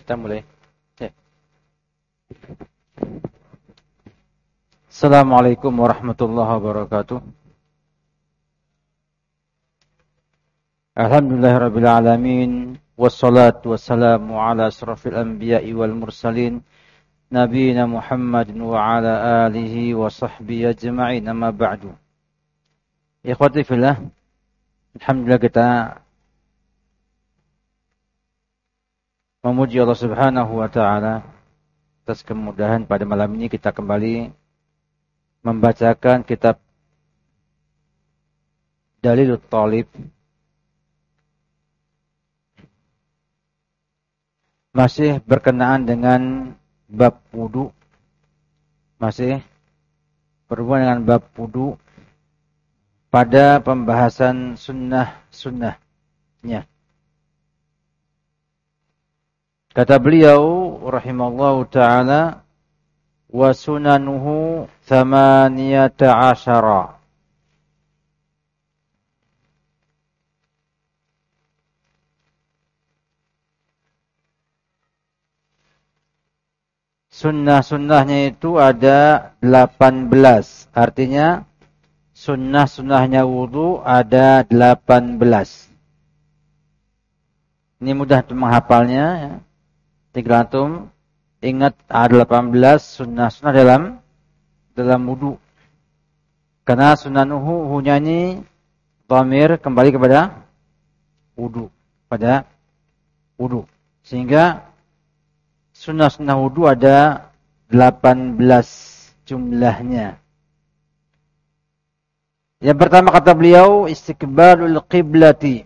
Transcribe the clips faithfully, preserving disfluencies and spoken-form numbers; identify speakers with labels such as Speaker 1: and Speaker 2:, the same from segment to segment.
Speaker 1: kita mulai. Ya. Assalamualaikum warahmatullahi wabarakatuh. Alhamdulillahirabbil alamin wassalatu wassalamu ala asrofil anbiya'i wal mursalin nabiyina Muhammadin wa ala alihi wa sahbihi ajma'in, amma ba'du. Ikhwati fillah, alhamdulillah kita memuji Allah Subhanahu wa taala atas kemudahan pada malam ini kita kembali membacakan kitab Dalilut Thalib. Masih berkenaan dengan bab wudu. Masih berhubungan dengan bab wudu pada pembahasan sunnah-sunnahnya. Kata beliau rahimallahu ta'ala, wa sunanuhu thamaniyata asyara. Sunnah-sunnahnya itu ada delapan belas. Artinya sunnah-sunnahnya wudu ada delapan belas. Ini mudah untuk menghafalnya, ya. Tinggal antum ingat ada delapan belas sunnah-sunnah dalam dalam wudu. Karena sunanuhu hunya ini dhamir kembali kepada wudu, pada wudu. Sehingga sunnah-sunnah wudu ada delapan belas jumlahnya. Yang pertama kata beliau, istiqbalul qiblati,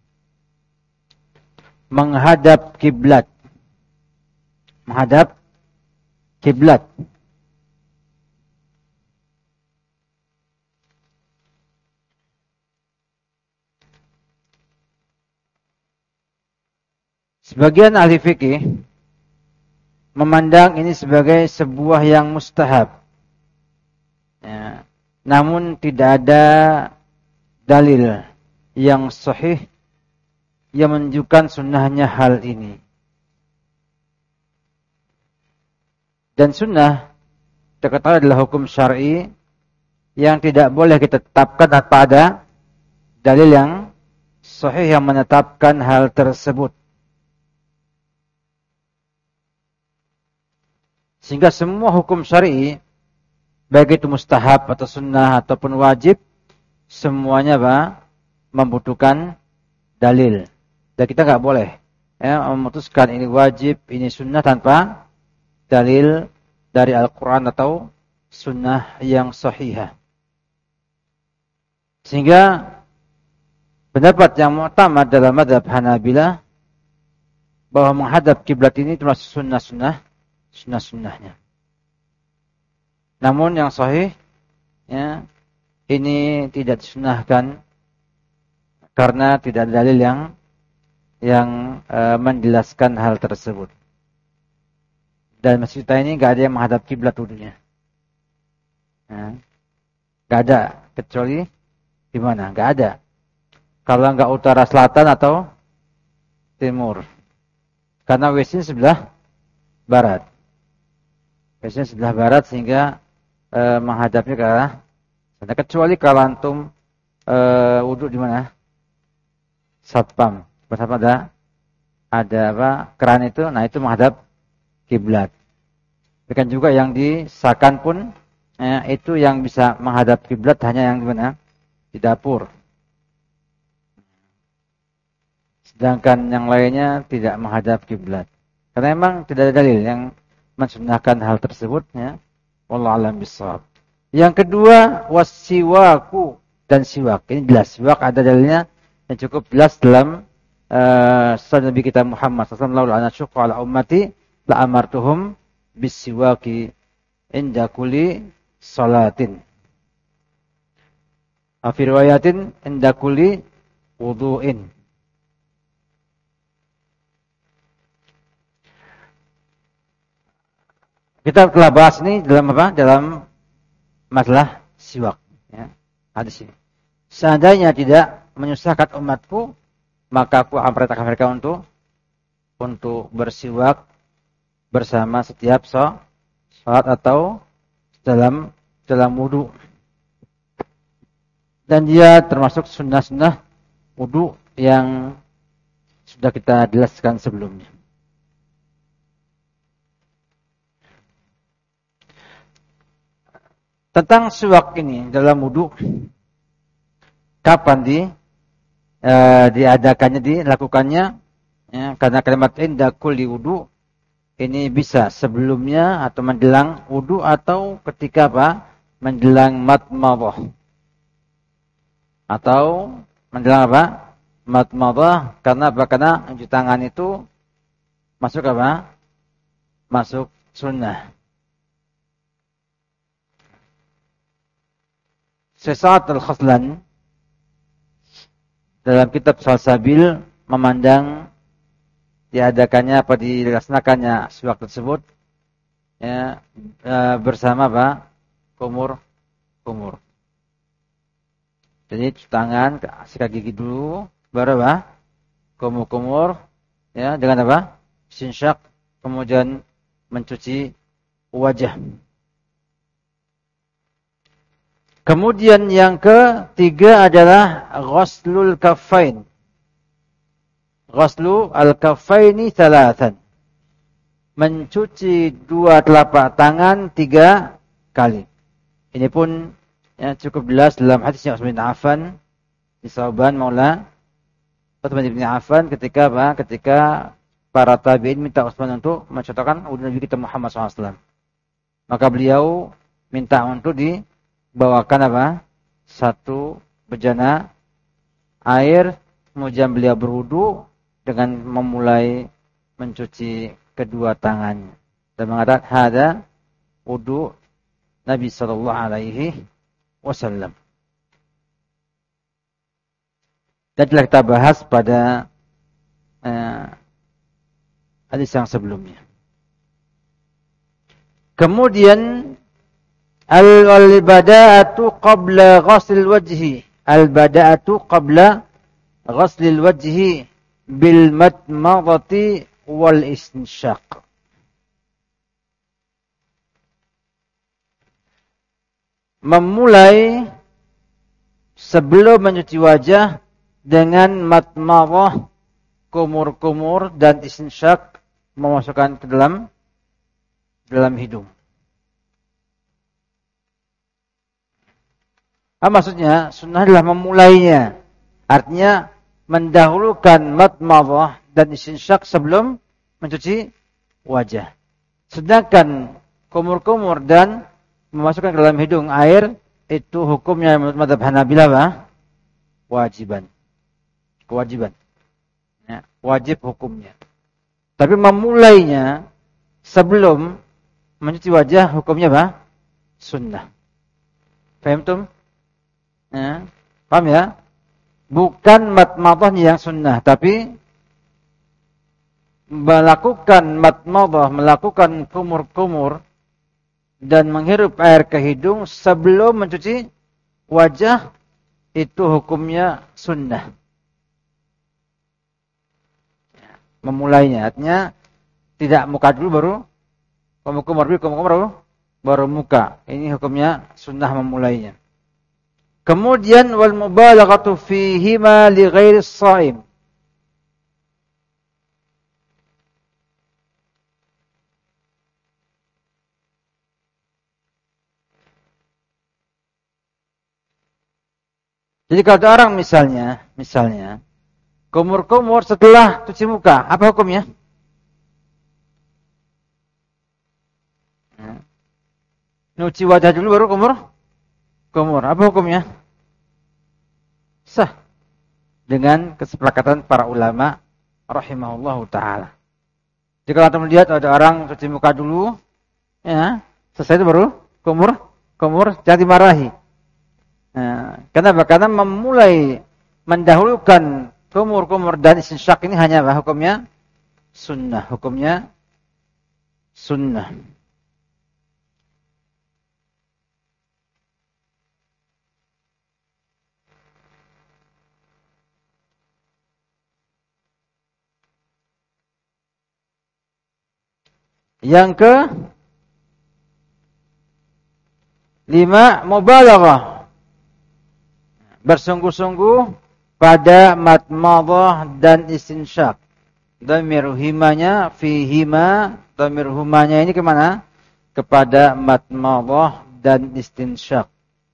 Speaker 1: menghadap kiblat. Menghadap kiblat. Sebagian ahli fikih memandang ini sebagai sebuah yang mustahab. Ya. Namun tidak ada dalil yang sahih yang menunjukkan sunnahnya hal ini. Dan sunnah terkata adalah hukum syar'i yang tidak boleh kita tetapkan tanpa ada dalil yang sahih yang menetapkan hal tersebut. Sehingga semua hukum syar'i, baik itu mustahab atau sunnah ataupun wajib, semuanya apa? Membutuhkan dalil. Dan kita nggak boleh ya, memutuskan ini wajib, ini sunnah tanpa dalil dari Al-Quran atau sunnah yang sahihah. Sehingga pendapat yang mu'tamad dalam mazhab Hanabilah bahwa menghadap kiblat ini termasuk sunnah-sunnah, sunnah-sunnahnya. Namun yang sahih, ya, ini tidak disunnahkan karena tidak ada dalil yang yang e, menjelaskan hal tersebut. Dan masjid kita ini nggak ada yang menghadap kiblat wudunya. Ya. Nggak ada, kecuali di mana? Nggak ada. Kalau nggak utara selatan atau timur. Karena W C sebelah barat. W C sebelah barat sehingga e, menghadapnya ke arah sana. Kecuali kalau antum e, wudu di mana? Satpam. Bersama ada ada apa? Keran itu, nah itu menghadap kiblat. Bahkan juga yang di Sakan pun ya, itu yang bisa menghadap kiblat hanya yang di mana? Di dapur. Sedangkan yang lainnya tidak menghadap kiblat. Karena memang tidak ada dalil yang mensunnahkan hal tersebut, ya. Wallahu a'lam bishawab. Yang kedua, wasiwaku dan siwak. Ini jelas, siwak ada dalilnya yang cukup jelas dalam uh, sunnah Nabi kita Muhammad sallallahu alaihi wasallam, ala ummati la amartuhum bisiwaki inda kulli salatin. Fi riwayatin inda kulli wudu'in. Kita telah bahas ini dalam apa? Dalam masalah siwak, ya. Hadis ini. Seandainya tidak menyusahkan umatku, maka aku akan perintahkan mereka untuk untuk bersiwak bersama setiap salat atau dalam dalam wudu. Dan dia termasuk sunnah-sunnah wudu yang sudah kita jelaskan sebelumnya. Tentang siwak ini dalam wudu, kapan di eh, diadakannya, dilakukannya? Ya, karena kalimat inda kulli wudu ini bisa sebelumnya atau menjelang wudu atau ketika apa? Menjelang madmadah. Atau menjelang apa? Madmadah, karena apa? Karena cuci tangan itu masuk apa? Masuk sunnah. Sesat al-Khaslan dalam kitab Salsabil memandang diadakannya apa dilaksanakannya siwak tersebut ya, e, bersama apa? Kumur kumur. Jadi cuci tangan, sikat gigi dulu, baru apa? Kumur-kumur ya, dengan apa? Sinsyak, kemudian mencuci wajah. Kemudian yang ketiga adalah ghuslul kaffain. Ghuslu al-kaffaini thalathan. Mencuci dua telapak tangan tiga kali. Ini pun ya, cukup jelas dalam hadisnya Utsman bin Affan di Sauban Maula Utsman bin Affan ketika apa? Ketika para tabi'in minta Utsman untuk mencontohkan wudu Nabi kita Muhammad shallallahu alaihi wasallam. Maka beliau minta untuk dibawakan apa? Satu bejana air, kemudian beliau berwudu dengan memulai mencuci kedua tangannya dan mengatakan hada wudu Nabi sallallahu alaihi wasallam. Dan telah kita bahas pada eh, hadis yang sebelumnya. Kemudian al-bada'atu qabla ghusl wajhi. Al-bada'atu qabla ghusl wajhi bil madmadati wal istinsyaq. Memulai sebelum mencuci wajah dengan madmadah, kumur-kumur dan istinsyaq, memasukkan ke dalam dalam hidung. Apa maksudnya? Sunnah adalah memulainya. Artinya mendahulukan madmadah dan istinsyaq sebelum mencuci wajah. Sedangkan kumur-kumur dan memasukkan ke dalam hidung air itu hukumnya menurut mazhab Hanabilah apa? Wajiban. Kewajiban. Ya, wajib hukumnya. Tapi memulainya sebelum mencuci wajah hukumnya apa? Sunnah. Paham tum? Ya, paham ya? Bukan madmadahnya yang sunnah, tapi melakukan madmadah, melakukan kumur-kumur dan menghirup air ke hidung sebelum mencuci wajah itu hukumnya sunnah. Memulainya, artinya tidak muka dulu baru kumur-kumur dulu, kumur-kumur baru, baru muka. Ini hukumnya sunnah memulainya. Kemudian wal mubalaghatu fihima li ghairi shaim. Jadi kalau ada orang misalnya, misalnya kumur-kumur setelah cuci muka, apa hukumnya? Nyuci wajah dulu baru kumur? Kumur. Apa hukumnya? Sah. Dengan kesepakatan para ulama rahimahullahu ta'ala. Jika kita melihat ada orang cuci muka dulu, ya, selesai itu baru kumur, kumur, jangan dimarahi. Nah, kenapa? Karena memulai mendahulukan kumur-kumur dan istinsyaq ini hanya apa? Hukumnya sunnah. Hukumnya sunnah. Yang ke lima, mubalaghah. Bersungguh-sungguh pada madmadah dan istinsyaq. Dhamir himanya fi hima, dhamir humanya ini kemana? Kepada madmadah dan istinsyaq.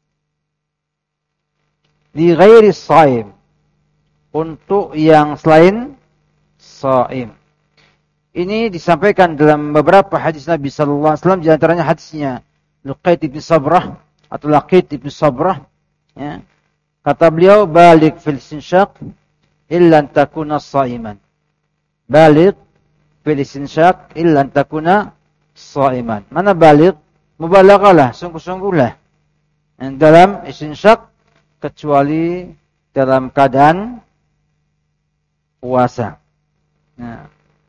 Speaker 1: Di ghairi shaim, untuk yang selain shaim. Ini disampaikan dalam beberapa hadis Nabi sallallahu alaihi wasallam, di antaranya hadisnya Luqait bin Sabrah atau Laqit bin Sabrah, ya. Kata beliau, balik fil istinsyaq illa an takuna shaiman. Balik fil istinsyaq illa an takuna shaiman. Mana balik? Mubalaghah, sungguh-sungguhlah dalam istinsyaq kecuali dalam keadaan puasa. Nah,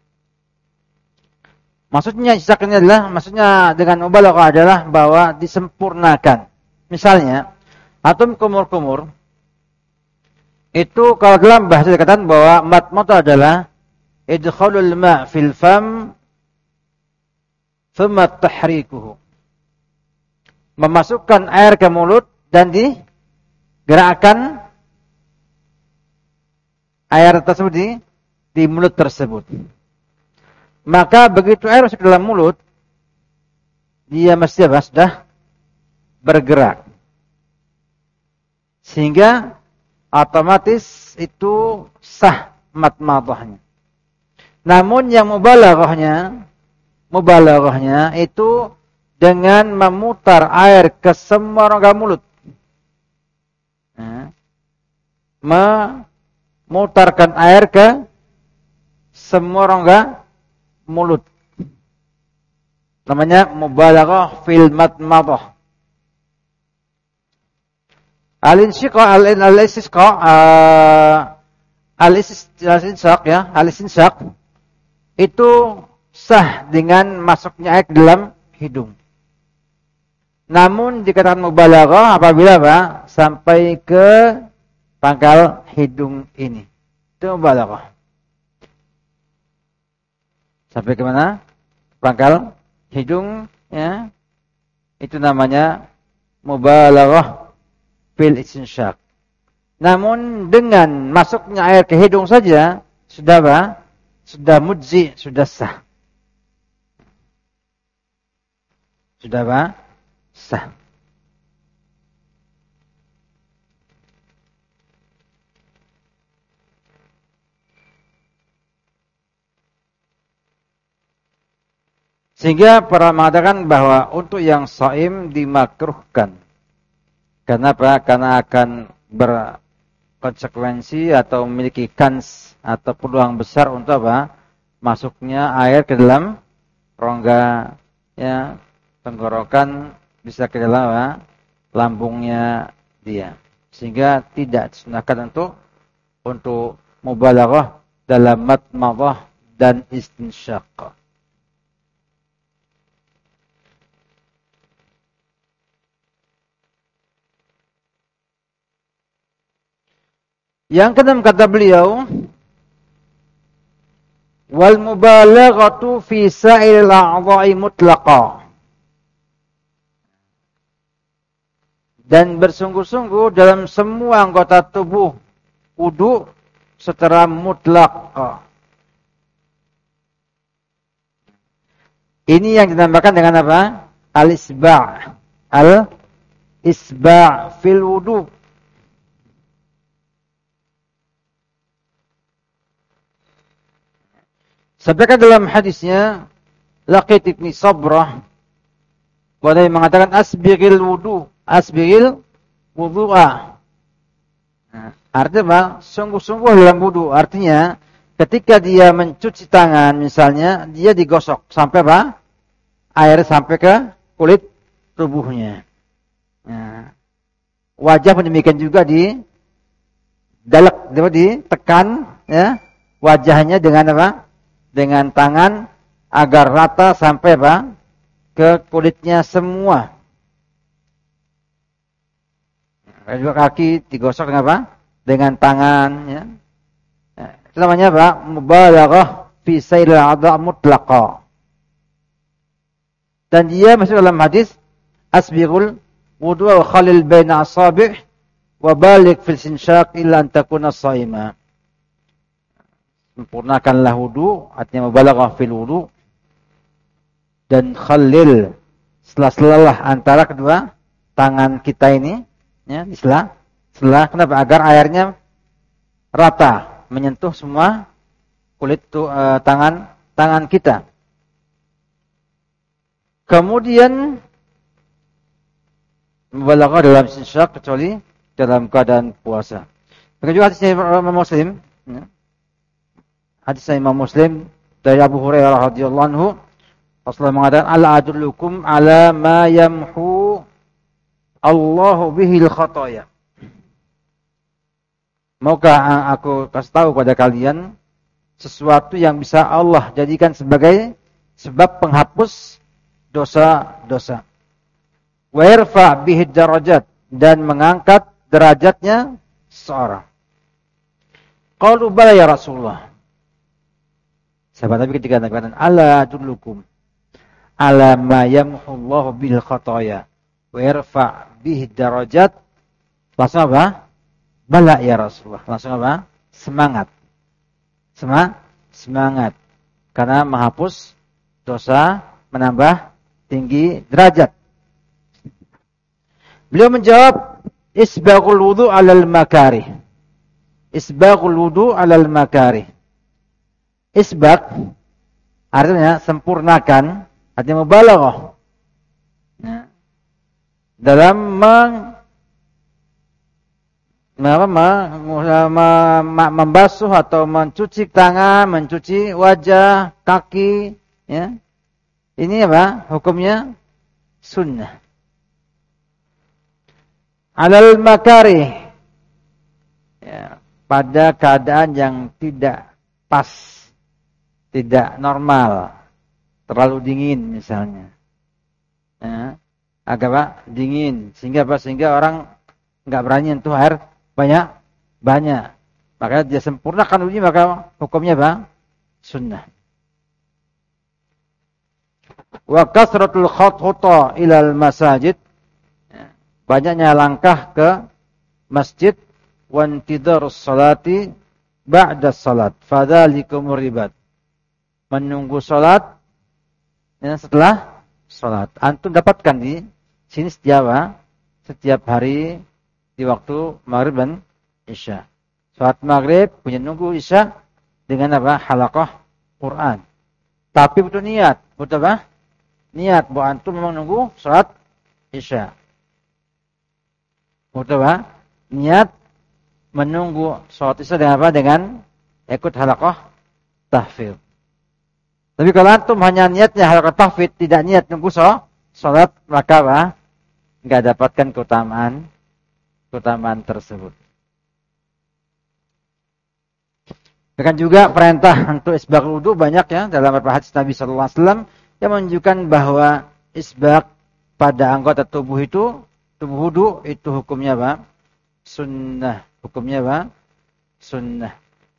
Speaker 1: maksudnya istinsyaq ini adalah, maksudnya dengan mubalaghah adalah bahwa disempurnakan. Misalnya, antum kumur-kumur itu kalau dalam bahasa dikatakan bahwa madmadah adalah idkhalul ma' fil fam thumma tahrikuhu. Memasukkan air ke mulut dan digerakkan air tersebut di, di mulut tersebut. Maka begitu air masuk dalam mulut, dia mesti apa? Sudah bergerak. Sehingga otomatis itu sah madmadahnya. Namun yang mubalaghahnya, mubalaghahnya itu dengan memutar air ke semua rongga mulut. Nah, memutarkan air ke semua rongga mulut. Namanya mubalaghah fil madmadah. Al-insyiqa al-istisqa al-istinsyaq ya, al-istinsyaq itu sah dengan masuknya air ke dalam hidung. Namun dikatakan mubalaghah apabila apa? Sampai ke pangkal hidung ini. Itu mubalaghah. Sampai ke mana? Pangkal hidung, ya. Itu namanya mubalaghah fil istinsyaq. Namun dengan masuknya air ke hidung saja sudah apa? Sudah mujzi, sudah sah. Sudah apa? Sah. Sehingga para mengatakan bahwa untuk yang shaim dimakruhkan. Kenapa? Karena akan berkonsekuensi atau memiliki kans atau peluang besar untuk apa? Masuknya air ke dalam rongga, ya, tenggorokan, bisa ke dalam apa? Lambungnya dia. Sehingga tidak disunahkan untuk untuk mubalaghah dalam madmadah dan istinsyaq. Yang keenam kata beliau, wal mubalaghatu fi sa'il a'dha'i mutlaqa. Dan bersungguh-sungguh dalam semua anggota tubuh wudu secara mutlak. Ini yang dinamakan dengan apa? Al-isba'. Al-isba' fil wudu. Sampaikan dalam hadisnya Laqit bin Sabrah, bahwa dia mengatakan asbighil wudu, asbighil wudu'a. Nah, artinya apa? Sungguh-sungguh dalam wudu. Artinya ketika dia mencuci tangan misalnya, dia digosok sampai apa? Air sampai ke kulit tubuhnya. Nah, wajah pun demikian juga di dalek, ditekan, ya, wajahnya dengan apa? Dengan tangan agar rata sampai apa? Ke kulitnya semua. Nah, juga kaki digosok dengan apa? Dengan tangan, ya. Nah, itu namanya apa? Mubalaghah fi sailil a'dha' mutlaqa. Dan dia masuk dalam hadis asbighul wudu wa khalil baina asabi' wa balik fil sinshaq illa an takuna shaima. Sempurnakanlah wudu, artinya mubalaghah fil wudu, dan khalil sela-selalah antara kedua tangan kita ini, ya, di sela, sela, kenapa? Agar airnya rata menyentuh semua kulit tu, uh, tangan tangan kita. Kemudian mubalaghah dalam sinshaq kecuali dalam keadaan puasa. Begitu juga hadisnya Imam Muslim, ya. Hadisnya Imam Muslim dari Abu Hurairah radhiyallahu anhu, Rasulullah mengatakan, "Ala adullukum ala ma yamhu Allahu bihil khataya." Maukah aku kasih tahu kepada kalian sesuatu yang bisa Allah jadikan sebagai sebab penghapus dosa-dosa. Wa yarfa bihi darajat, dan mengangkat derajatnya seorang. Qalu bala ya Rasulullah. Sahabat Nabi ketika mengatakan, "Ala adullukum ala ma yamhu Allahu bil khataya wa yarfa bihi darajat." Langsung apa? Bala ya Rasulullah. Langsung apa? Semangat. Sema, semangat. Karena menghapus dosa, menambah tinggi derajat. Beliau menjawab, isbaghul wudu 'alal makarih. Isbaghul wudu 'alal makarih. Isbagh artinya sempurnakan, artinya mubalaghah. Nah, dalam meng, apa, membasuh atau mencuci tangan, mencuci wajah, kaki, ya. Ini apa? Hukumnya sunnah. Alal makarih, ya, pada keadaan yang tidak pas, tidak normal, terlalu dingin misalnya, ya, agak apa? Dingin, sehingga apa? Sehingga orang nggak berani nyentuh air banyak banyak. Maka dia sempurnakan wudunya, maka hukumnya apa? Sunnah. Wa kasratul khuta ilal masajid, banyaknya langkah ke masjid, wa intidharus salati ba'da salat, fadzalikumur ribat, menunggu salat, ya, setelah salat. Antum dapatkan di sini setiap setiap hari di waktu maghrib dan isya. Salat maghrib punya nunggu isya dengan apa? Halaqah Quran. Tapi butuh niat, butuh apa? Niat bahwa antum memang nunggu salat isya. Butuh apa? Niat menunggu salat isya dengan apa? Dengan ikut halaqah tahfidz. Tapi kalau antum hanya niatnya halaqah tahfidz, tidak niat nunggu salat, maka apa? Enggak dapatkan keutamaan keutamaan tersebut. Bahkan juga perintah untuk isbaghul wudu banyak, ya, dalam beberapa hadis Nabi sallallahu alaihi wasallam yang menunjukkan bahwa isbagh pada anggota tubuh itu, tubuh wudu itu hukumnya apa? Sunnah. Hukumnya apa? Sunnah.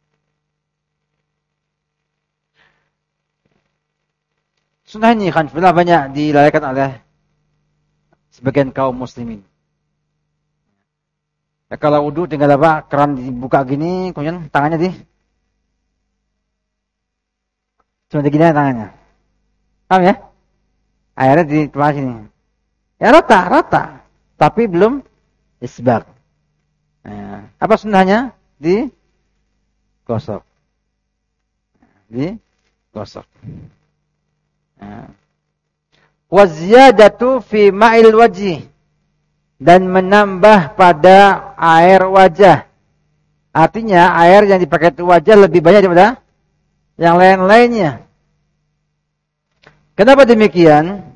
Speaker 1: Sunnah ini kan sebenarnya banyak dilalaikan oleh sebagian kaum muslimin. Ya, kalau wudu tinggal apa? Keran dibuka gini, kemudian tangannya di cuma begini tangannya. Paham ya? Airnya di tempat sini. Ya rata, rata. Tapi belum isbagh. Nah, apa sunnahnya? Di gosok. Di gosok. Nah. Wa ziyadatu fi ma'il wajhi, dan menambah pada air wajah. Artinya air yang dipakai untuk wajah lebih banyak daripada yang lain-lainnya. Kenapa demikian?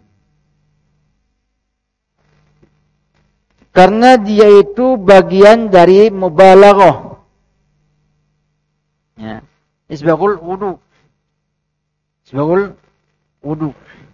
Speaker 1: Karena dia itu bagian dari mubalaghah. Ya. Isbaghul wudu. Isbaghul wudu.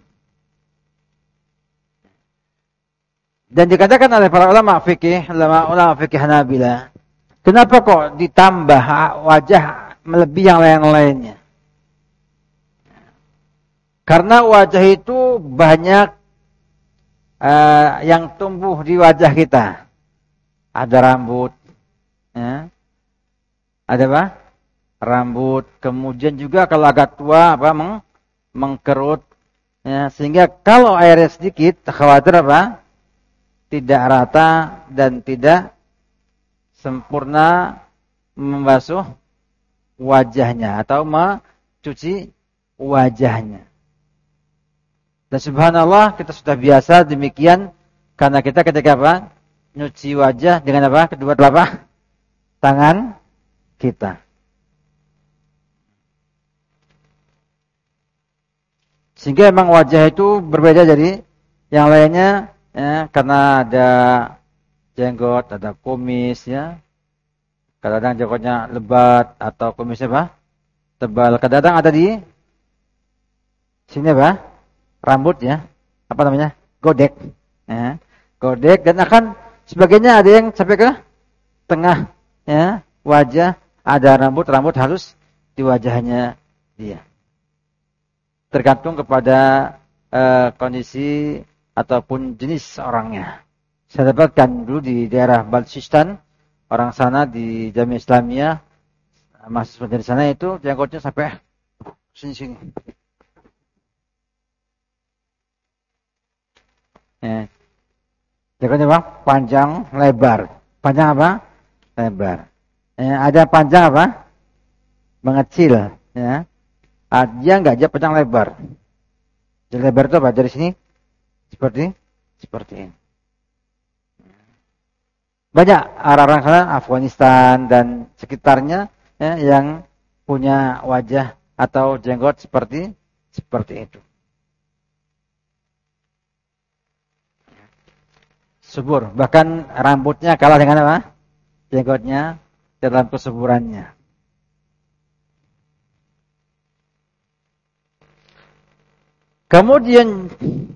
Speaker 1: Dan dikatakan oleh para ulama fikih, ulama ulama fikih Hanabilah, kenapa kok ditambah wajah melebihi yang lain-lainnya? Karena wajah itu banyak uh, yang tumbuh di wajah kita. Ada rambut, ya. Ada apa? Rambut. Kemudian juga kalau agak tua apa meng, mengkerut, ya. Sehingga kalau airnya sedikit, khawatir apa? Tidak rata dan tidak sempurna membasuh wajahnya atau mencuci wajahnya. Dan subhanallah kita sudah biasa demikian karena kita ketika apa? Nyuci wajah dengan apa? Kedua telapak tangan kita. Sehingga emang wajah itu berbeda dari yang lainnya, ya, karena ada jenggot, ada kumis, ya. Kadang-kadang jenggotnya lebat atau kumisnya apa? Tebal. Kadang-kadang ada di sini apa? Rambut, ya. Apa namanya? Godek. Ya. Godek dan akan sebagainya ada yang sampai ke tengah, ya, wajah, ada rambut-rambut halus di wajahnya dia. Tergantung kepada uh, kondisi ataupun jenis orangnya. Saya dapatkan dulu di daerah Balochistan, orang sana di Jamiah Islamiyah, mahasiswa dari sana itu jenggotnya sampai sini-sini. Ya. Jenggotnya apa? Panjang, lebar. Panjang apa? Lebar. Ya, ada panjang apa? Mengecil. Ya. Dia enggak, dia panjang lebar. Jadi lebar itu apa? Dari sini seperti seperti ini. Banyak orang-orang sana Afghanistan dan sekitarnya, ya, yang punya wajah atau jenggot seperti seperti itu. Subur, bahkan rambutnya kalah dengan apa? Jenggotnya dalam kesuburannya. Kemudian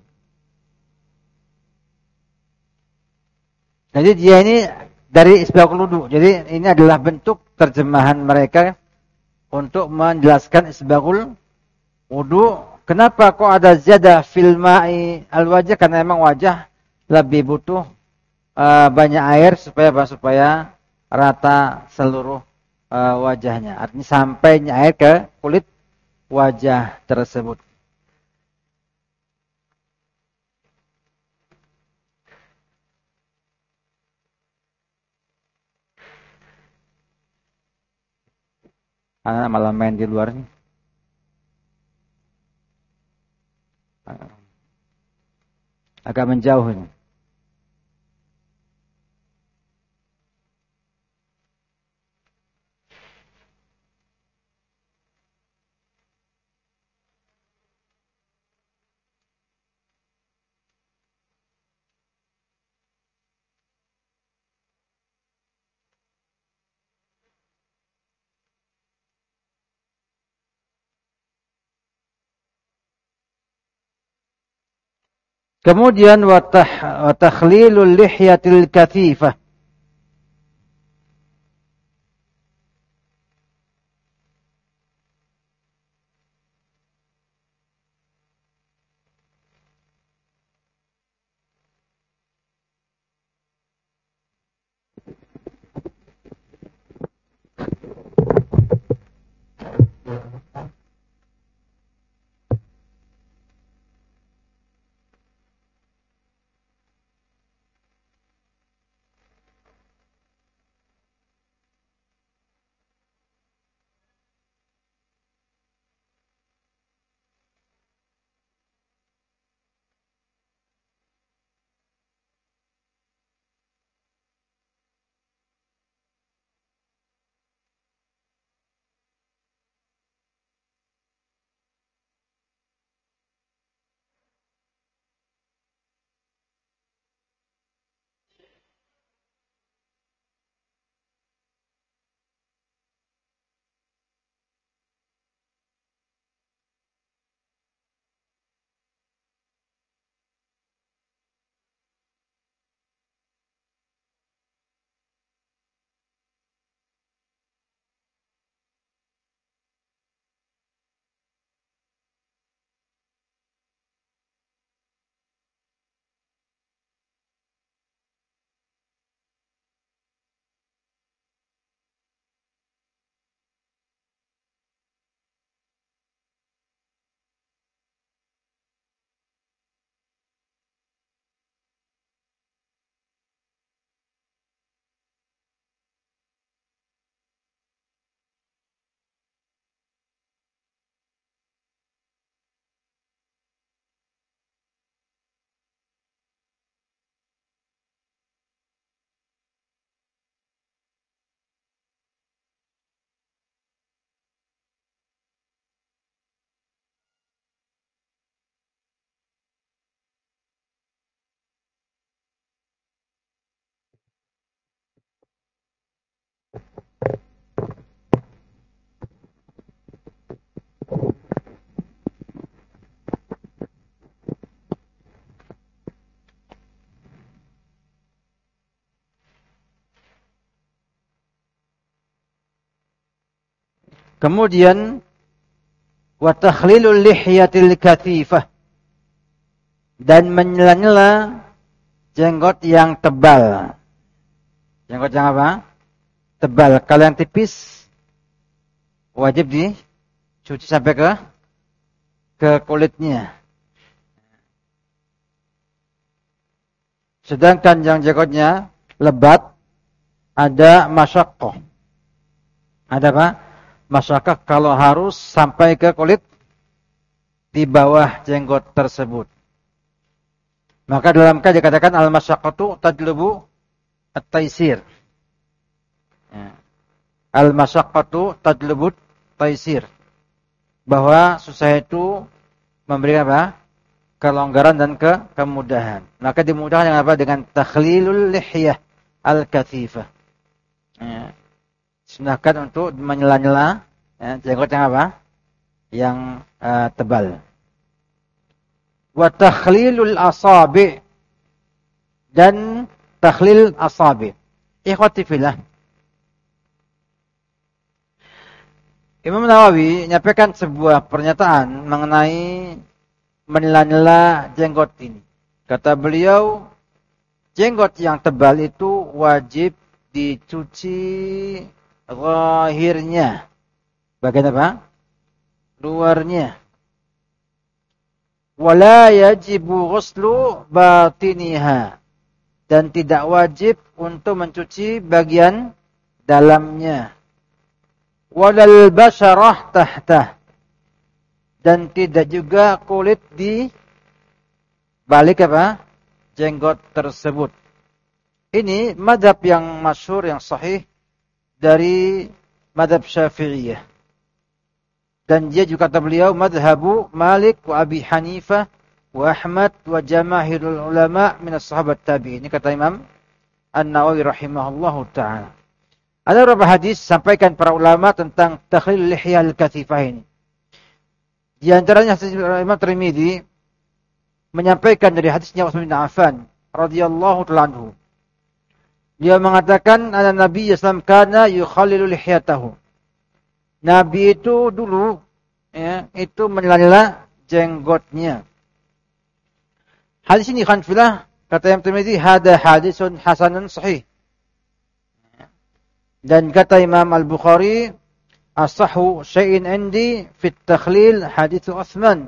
Speaker 1: jadi dia ini dari isbagul wudu. Jadi ini adalah bentuk terjemahan mereka untuk menjelaskan isbagul wudu. Kenapa kok ada ziyada fil ma'i al-wajah? Karena memang wajah lebih butuh uh, banyak air supaya supaya rata seluruh uh, wajahnya. Artinya sampainya air ke kulit wajah tersebut. Anak malah main di luar nih. Agak menjauh ini. Kemudian wa takhlilul lihyatil kathifah. Kemudian wa takhlilul lihyatil kathifah, dan menyela-nyela jenggot yang tebal. Jenggot yang apa? Tebal. Kalau yang tipis wajib dicuci sampai ke ke kulitnya. Sedangkan yang jenggotnya lebat ada masyaqqah. Ada apa? Masyaqqah kalau harus sampai ke kulit di bawah jenggot tersebut. Maka dalam kaidah dikatakan al-masyaqqatu tajlubu at-taisir. Ya. Al-masyaqqatu tajlubu at-taisir. Bahwa susah itu memberikan apa? Kelonggaran dan ke kemudahan. Maka dimudahkan dengan apa? Dengan takhlilul lihyah al-kathifah. Ya. Sunahkan untuk menyela-nyela ya, jenggot yang apa? Yang uh, tebal. Wa takhlilul asabi, dan takhlil asabi. Ikhwati fillah. Imam Nawawi menyampaikan sebuah pernyataan mengenai menyela-nyela jenggot ini. Kata beliau, jenggot yang tebal itu wajib dicuci zahirnya. Bagian apa? Luarnya. Wala yajibu ghuslu batiniha, dan tidak wajib untuk mencuci bagian dalamnya. Walal basyarah tahtah, dan tidak juga kulit di balik apa? Jenggot tersebut. Ini madhab yang masyhur, yang sahih dari madhab Syafi'iyah. Dan dia juga kata beliau madhabu Malik wa Abi Hanifah wa Ahmad wa jamaahirul ulama min as-sahabat tabi'in. Ini kata Imam An-Nawawi rahimahullahu ta'ala. Ada beberapa hadis sampaikan para ulama tentang takhlil lihyah al-kathifah ini. Di antaranya Imam Tirmidzi menyampaikan dari hadisnya Utsman bin Affan radhiyallahu ta'ala anhu. Dia mengatakan anna Nabi sallallahu alaihi wasallam kana yukhallilu lihyatahu. Nabi itu dulu ya, itu menyela-nyela jenggotnya. Hadis ini khanfilah kata Imam Tirmidzi hada hadisun hasanun sahih. Dan kata Imam Al-Bukhari as-sahhu syai'in indi fi at-takhlil hadits Utsman.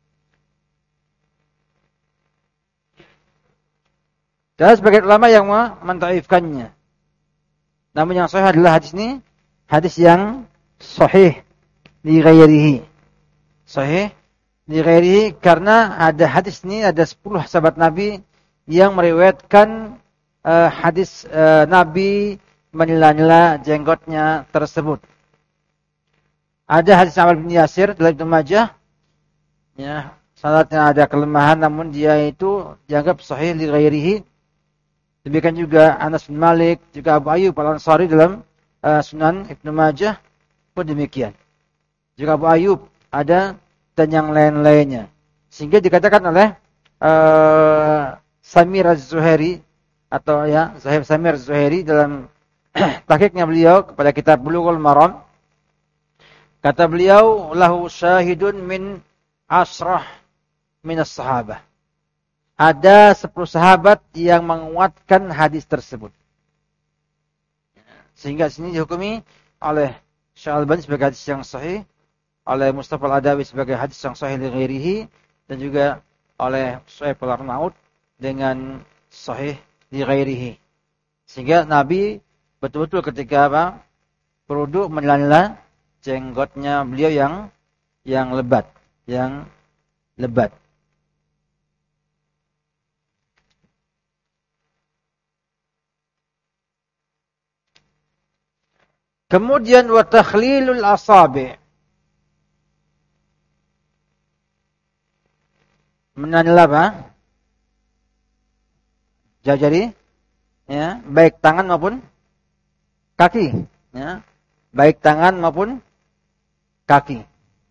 Speaker 1: Dan sebagian ulama yang mentaifkannya. Namun yang sahih adalah hadis ini hadis yang sahih li ghairihi. Sahih li ghairihi karena ada hadis ini, ada sepuluh sahabat Nabi yang meriwayatkan uh, hadis uh, Nabi menyela-nyela jenggotnya tersebut. Ada hadis Ammar bin Yasir dalam Ibnu Majah. Ya, sanadnya ada kelemahan namun dia itu dianggap sahih li ghairihi. Demikian juga Anas bin Malik, juga Abu Ayyub Al-Ansari dalam uh, Sunan Ibnu Majah pun demikian. Juga Abu Ayyub ada dan yang lain-lainnya. Sehingga dikatakan oleh uh, Samir Az-Zuhairi atau ya Zahib Samir Az-Zuhairi dalam tahqiqnya beliau kepada kitab Bulughul Maram, kata beliau lahu syahidun min asrah minas sahabah. Ada sepuluh sahabat yang menguatkan hadis tersebut. Sehingga sini dihukumi oleh Syekh Al-Albani sebagai hadis yang sahih, oleh Mustafa Al-Adawi sebagai hadis yang sahih li ghairihi, dan juga oleh Shu'aib Al-Arnaud dengan sahih li ghairihi. Sehingga Nabi betul-betul ketika apa? Berwudu menyela-nyela jenggotnya beliau yang yang lebat, yang lebat. Kemudian wa takhlilul asabi. Menyela apa? Jari-jari, ya, baik tangan maupun kaki, ya, baik tangan maupun kaki.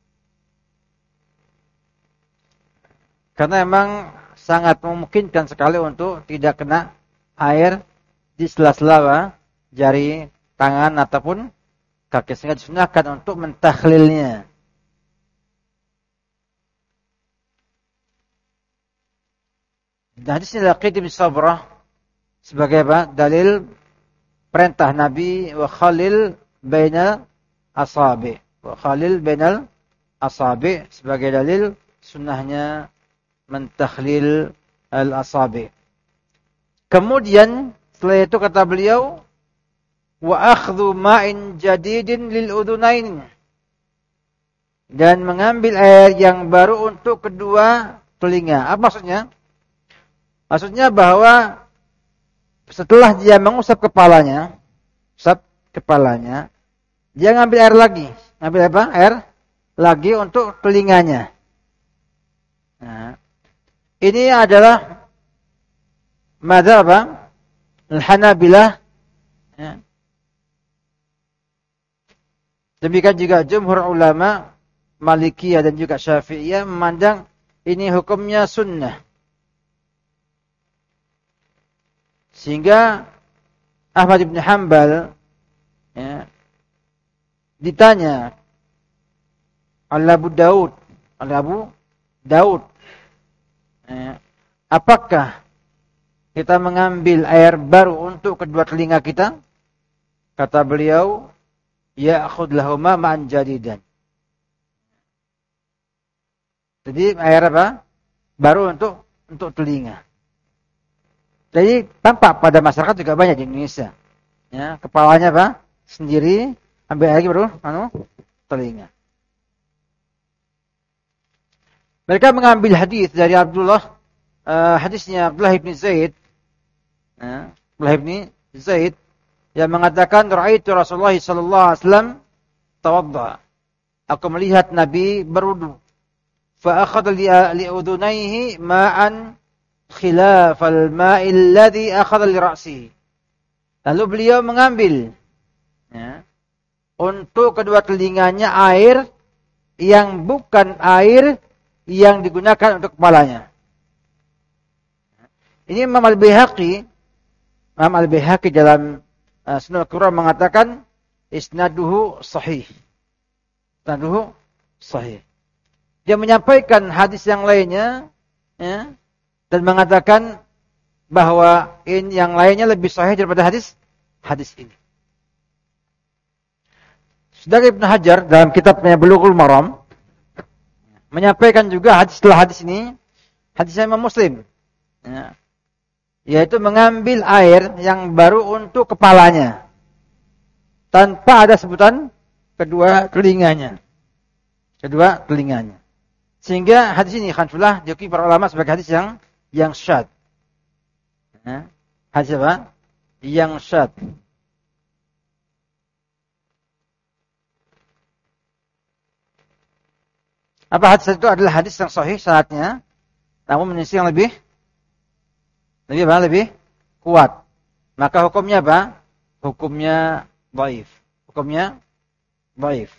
Speaker 1: Karena memang sangat memungkinkan sekali untuk tidak kena air di sela-sela jari tangan ataupun kaki sehingga disunahkan untuk mentakhlilnya. Dan hadis ini Laqit bin Sabrah sebagai apa? Dalil perintah Nabi wa khalil bainal asabi. Wa khalil bainal asabi sebagai dalil sunnahnya mentakhlil al-asabi. Kemudian setelah itu kata beliau wa akhdhu ma'in jadidin lil udunain, dan mengambil air yang baru untuk kedua telinga. Apa maksudnya? Maksudnya bahwa setelah dia mengusap kepalanya, usap kepalanya, dia ngambil air lagi. Ngambil apa? Air lagi untuk telinganya. Nah, ini adalah madzhab apa? Al-Hanabilah. Ya. Demikian juga jumhur ulama Malikiyah dan juga Syafi'iyah memandang ini hukumnya sunnah. Sehingga Ahmad bin Hanbal ya, ditanya oleh Abu Daud, oleh Abu Daud, ya, apakah kita mengambil air baru untuk kedua telinga kita? Kata beliau, ya'khudh lahuma ma'an jadidan. Jadi air apa? Baru untuk untuk telinga. Jadi tampak pada masyarakat juga banyak di Indonesia. Ya, kepalanya apa? Sendiri, ambil air lagi baru anu telinga. Mereka mengambil hadis dari Abdullah, uh, hadisnya Abdullah bin Zaid, ya, Abdullah bin Zaid yang mengatakan ra'aitu Rasulullah sallallahu alaihi wasallam tawadda. Aku melihat Nabi berwudu. Fa akhadha li udunaihi ma'an khilafal ma'il ladzi akhadha li ra'sihi. Lalu beliau mengambil ya, untuk kedua telinganya air yang bukan air yang digunakan untuk kepalanya. Ini Imam Al-Baihaqi, Imam Al-Baihaqi dalam uh, Sunan Al-Kubra mengatakan isnaduhu sahih. Isnaduhu sahih. Dia menyampaikan hadis yang lainnya ya, dan mengatakan bahwa in yang lainnya lebih sahih daripada hadis hadis ini. Sedangkan Ibnu Hajar dalam kitabnya Bulughul Maram menyampaikan juga hadis setelah hadis ini, hadisnya Imam Muslim, ya, yaitu mengambil air yang baru untuk kepalanya tanpa ada sebutan kedua telinganya, kedua telinganya. Sehingga hadis ini khanfullah diakui para ulama sebagai hadis yang yang syadz. Ya, hadis apa? Yang syadz. Apa hadis itu adalah hadis yang sahih sanadnya, namun menyelisih yang lebih lebih apa? Lebih kuat. Maka hukumnya apa? Hukumnya dhaif. Hukumnya dhaif.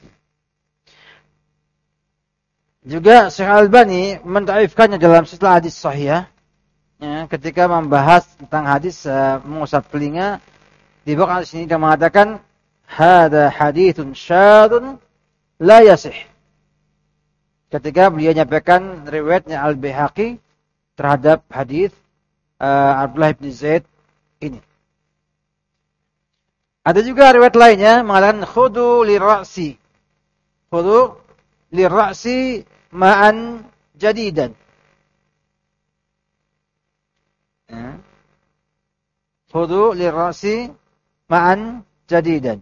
Speaker 1: Juga Syekh Al-Albani mendhaifkannya dalam silsilah hadis sahih ya, ketika membahas tentang hadis uh, mengusap telinga. Di bawah hadis ini dia mengatakan hadza haditsun syadzun la yasih. Ketika beliau menyampaikan riwayatnya Al-Baihaqi terhadap hadis uh, Abdullah bin Zaid ini. Ada juga riwayat lainnya mengatakan khudu lira'si. Khudu lira'si ma'an jadidan. Ya. Khudu lira'si ma'an jadidan.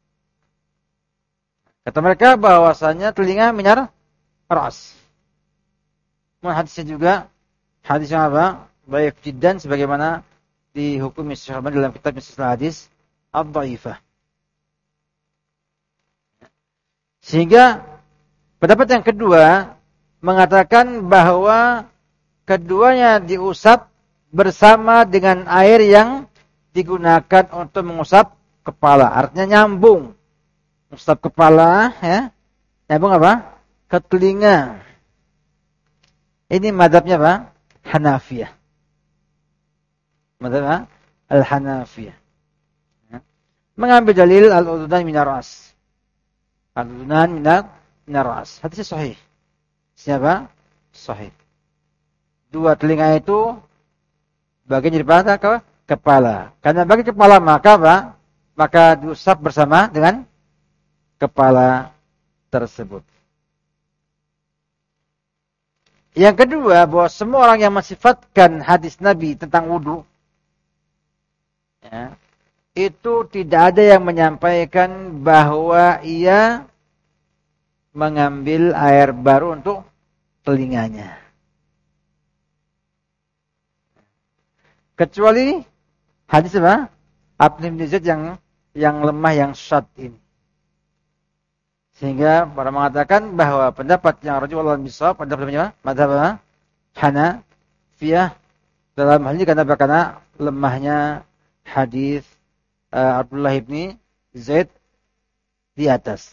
Speaker 1: Kata mereka bahwasanya telinga minar ras. Hadisnya juga hadis yang apa? Dhaif jiddan sebagaimana dihukumi Syekh Al-Albani dalam kitab Silsilah Hadis Ad-Dhaifah. Sehingga pendapat yang kedua mengatakan bahwa keduanya diusap bersama dengan air yang digunakan untuk mengusap kepala. Artinya nyambung. Usap kepala ya. Nyambung apa? Ke telinga. Ini mazhabnya apa? Hanafiyah. Mazhab apa? Al-Hanafiyah. Ya. Mengambil dalil al-udhunan minar ras. Al-udunan minar ras. Hadis sahih. Siapa? Sahih. Dua telinga itu bagian daripada ke kepala. Karena bagi kepala maka apa? Maka diusap bersama dengan kepala tersebut. Yang kedua, bahwa semua orang yang mensifatkan hadis Nabi tentang wudu, ya, itu tidak ada yang menyampaikan bahwa ia mengambil air baru untuk telinganya. Kecuali hadis apa? Abdullah bin Zaid yang yang lemah, yang syad ini. Sehingga para mengatakan bahwa pendapat yang rajulullah bisawab pendapatnya mazhab Hanafiyah dalam hal ini karena karena lemahnya hadis uh, Abdullah bin Zaid di atas.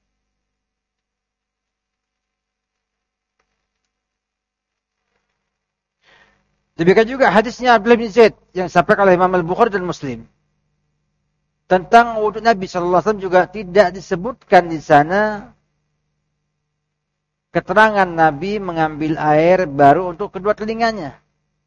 Speaker 1: Demikian juga hadisnya Abdullah bin Zaid yang disampaikan oleh Imam Al-Bukhari dan Muslim. Tentang wudhu Nabi sallallahu alaihi wasallam juga tidak disebutkan di sana keterangan Nabi mengambil air baru untuk kedua telinganya.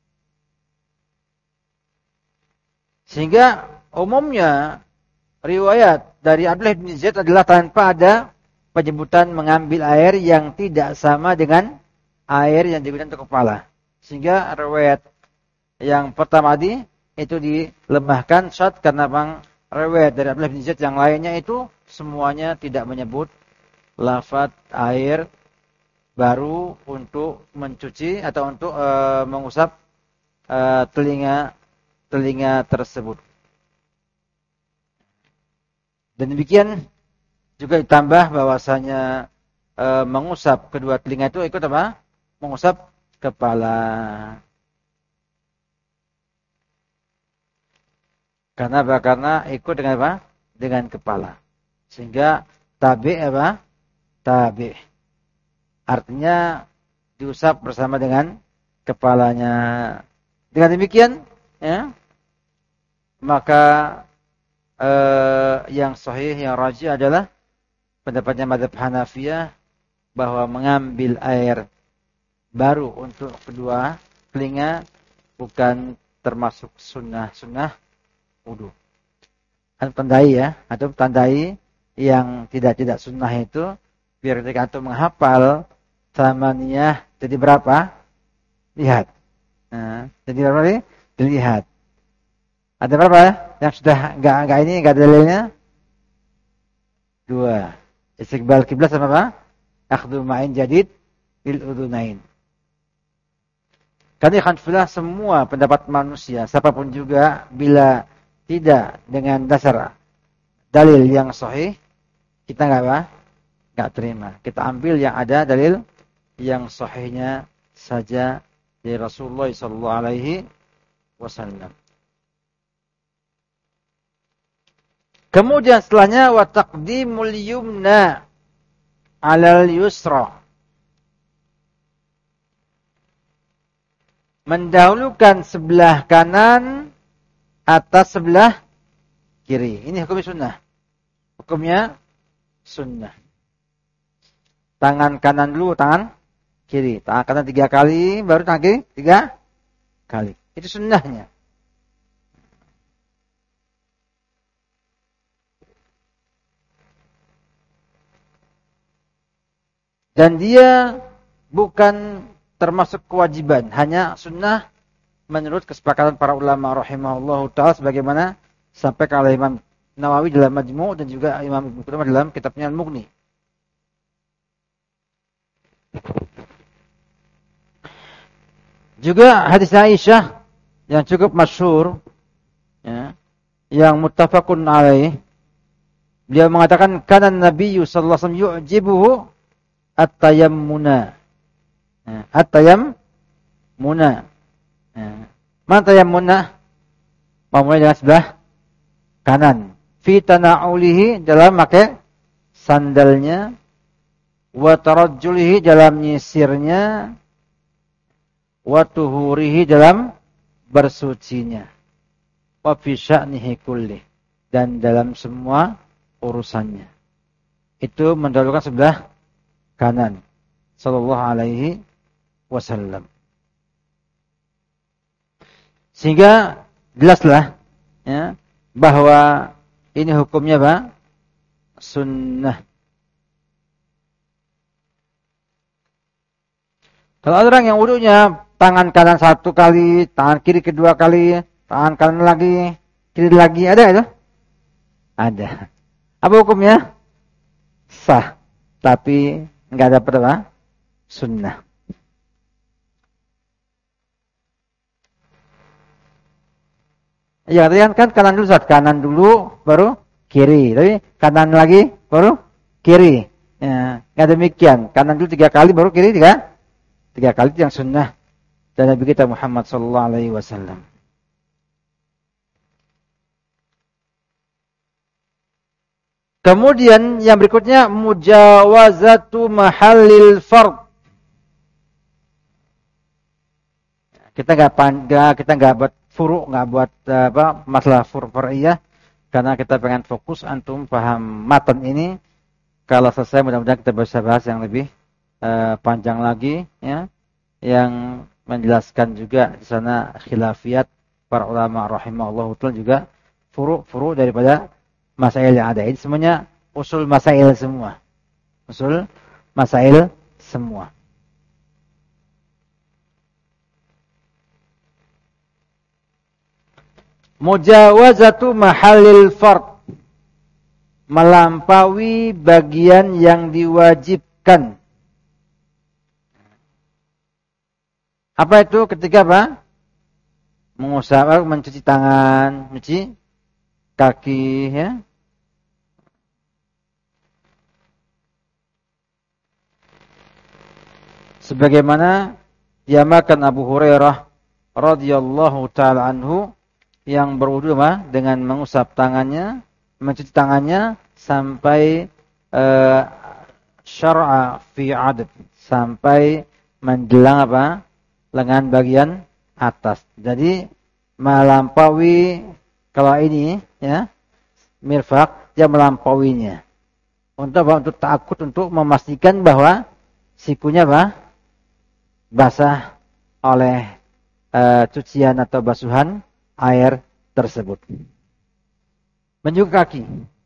Speaker 1: Sehingga umumnya riwayat dari Abdullah bin Zaid adalah tanpa ada penyebutan mengambil air yang tidak sama dengan air yang digunakan untuk kepala. Sehingga riwayat yang pertama tadi itu dilemahkan syad karena bang riwayat dari Abdullah bin Zaid yang lainnya itu semuanya tidak menyebut lafaz air baru untuk mencuci atau untuk e, mengusap e, telinga telinga tersebut. Dan demikian juga ditambah bahwasanya e, mengusap kedua telinga itu ikut apa? Mengusap kepala. Karena apa? Karena ikut dengan apa? Dengan kepala. Sehingga tabi apa? Tabi. Artinya diusap bersama dengan kepalanya. Dengan demikian, ya, maka eh, yang sahih, yang rajih adalah pendapatnya mazhab Hanafiyah bahwa mengambil air baru untuk kedua telinga bukan termasuk sunnah-sunnah wudu. Antum tandai ya, antum tandai yang tidak-tidak sunnah itu biar ketika antum menghafal samaniyah jadi berapa? Lihat. Nah, jadi berapa nih? Dilihat. Ada berapa ya? Yang sudah enggak enggak ini enggak ada dalilnya? Dua. Istiqbal kiblat sama apa? Akhdhu ma'in jadid lil udhunain. Karena khanfilah semua pendapat manusia, siapapun juga bila tidak dengan dasar dalil yang sahih, kita enggak apa? Enggak terima. Kita ambil yang ada dalil yang sahihnya saja dari Rasulullah sallallahu alaihi wasallam. Kemudian setelahnya wa taqdimul yumna 'alal yusra. Mendahulukan sebelah kanan atas sebelah kiri. Ini hukumnya sunnah. Hukumnya sunnah. Tangan kanan dulu, tangan kiri. Tangan kanan tiga kali, baru tangan kiri tiga kali. Itu sunnahnya. Dan dia bukan termasuk kewajiban, hanya sunnah menurut kesepakatan para ulama rahimahullahu taala sebagaimana sampaikan oleh Imam Nawawi dalam Majmu' dan juga Imam Ibnu Qudamah dalam kitabnya Al-Mughni. Juga hadis Aisyah yang cukup masyhur, ya, yang muttafaqun alaih. Beliau mengatakan kana Nabi sallallahu alaihi wasallam yu'jibuhu at-tayammuna. Nah, at-tayammuna. Nah, mana tayammuna? Memulai dengan sebelah kanan. Fi tana'ulihi dalam pakai sandalnya, wa tarajjulihi dalam nyisirnya, wa tuhurihi dalam bersucinya, wa fi sya'nihi kulli dan dalam semua urusannya. itu mendahulukan sebelah kanan. Sallallahu alaihi wasallam. Sehingga jelaslah ya, bahwa ini hukumnya apa? Sunnah. Kalau orang yang wudunya tangan kanan satu kali, tangan kiri kedua kali, tangan kanan lagi, kiri lagi, ada itu? Ada. Apa hukumnya? Sah. Tapi enggak dapat apa? Sunnah. Ya, kan, kan kanan dulu, saat kanan dulu, baru kiri. Tapi kanan lagi, baru kiri. Ya, enggak demikian. Kanan dulu tiga kali, baru kiri tiga. Tiga kali itu yang sunnah dari Nabi kita Muhammad sallallahu alaihi wasallam. Kemudian yang berikutnya mujawazatu mahallil fard. Kita enggak enggak kita enggak buat furu', enggak buat apa masalah furu' far'iyah karena kita pengen fokus antum paham matan ini. Kalau selesai mudah-mudahan kita bisa bahas yang lebih Uh, panjang lagi ya, yang menjelaskan juga di sana khilafiyat para ulama rahimahullah ta'ala juga furu'-furu' daripada masail yang ada. Ini semuanya usul masail semua. Usul masail semua. Mujawazatu mahallil fard. Melampaui bagian yang diwajibkan. Apa itu ketika apa? Mengusap, mencuci tangan, mencuci kaki, ya. Sebagaimana diamalkan Abu Hurairah radhiyallahu taala anhu yang berwudu dengan mengusap tangannya, mencuci tangannya sampai uh, syar'a fi 'adad, sampai menjelang apa? Lengan bagian atas. Jadi melampaui kalau ini ya mirfaq dia melampauinya. Untuk apa? Untuk takut untuk memastikan bahwa sikunya apa? Basah oleh uh, cucian atau basuhan air tersebut. Mencuci kaki.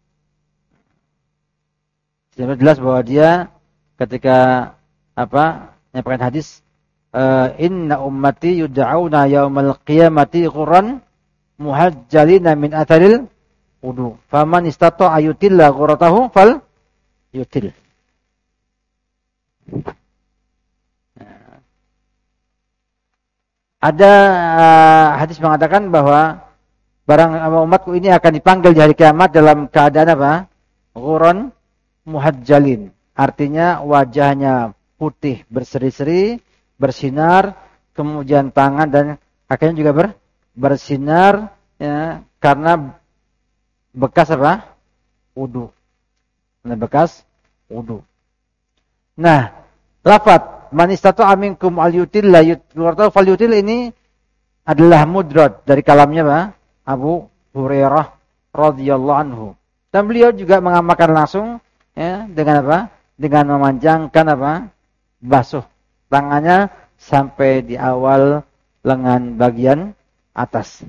Speaker 1: Jadi jelas bahwa dia ketika apa? Menyampaikan hadis Uh, inna ummati yud'auna yaumal qiyamati ghurran muhajjalina min atharil wudu. Faman istata'a yutilla ghuratahu fal yutil. Ada uh, hadis mengatakan bahwa barang umatku ini akan dipanggil di hari kiamat dalam keadaan apa? Ghurran muhajjalin. Artinya wajahnya putih berseri-seri, bersinar, kemudian tangan dan kakinya juga ber, bersinar ya, karena bekas apa? Wudu. Karena bekas wudu. Nah, lafaz man istata'a minkum al-yutil la yutil falyutil ini adalah mudrad dari kalamnya apa? Abu Hurairah radhiyallahu anhu. Dan beliau juga mengamalkan langsung ya, dengan apa? Dengan memanjangkan apa? Basuh tangannya sampai di awal lengan bagian atas.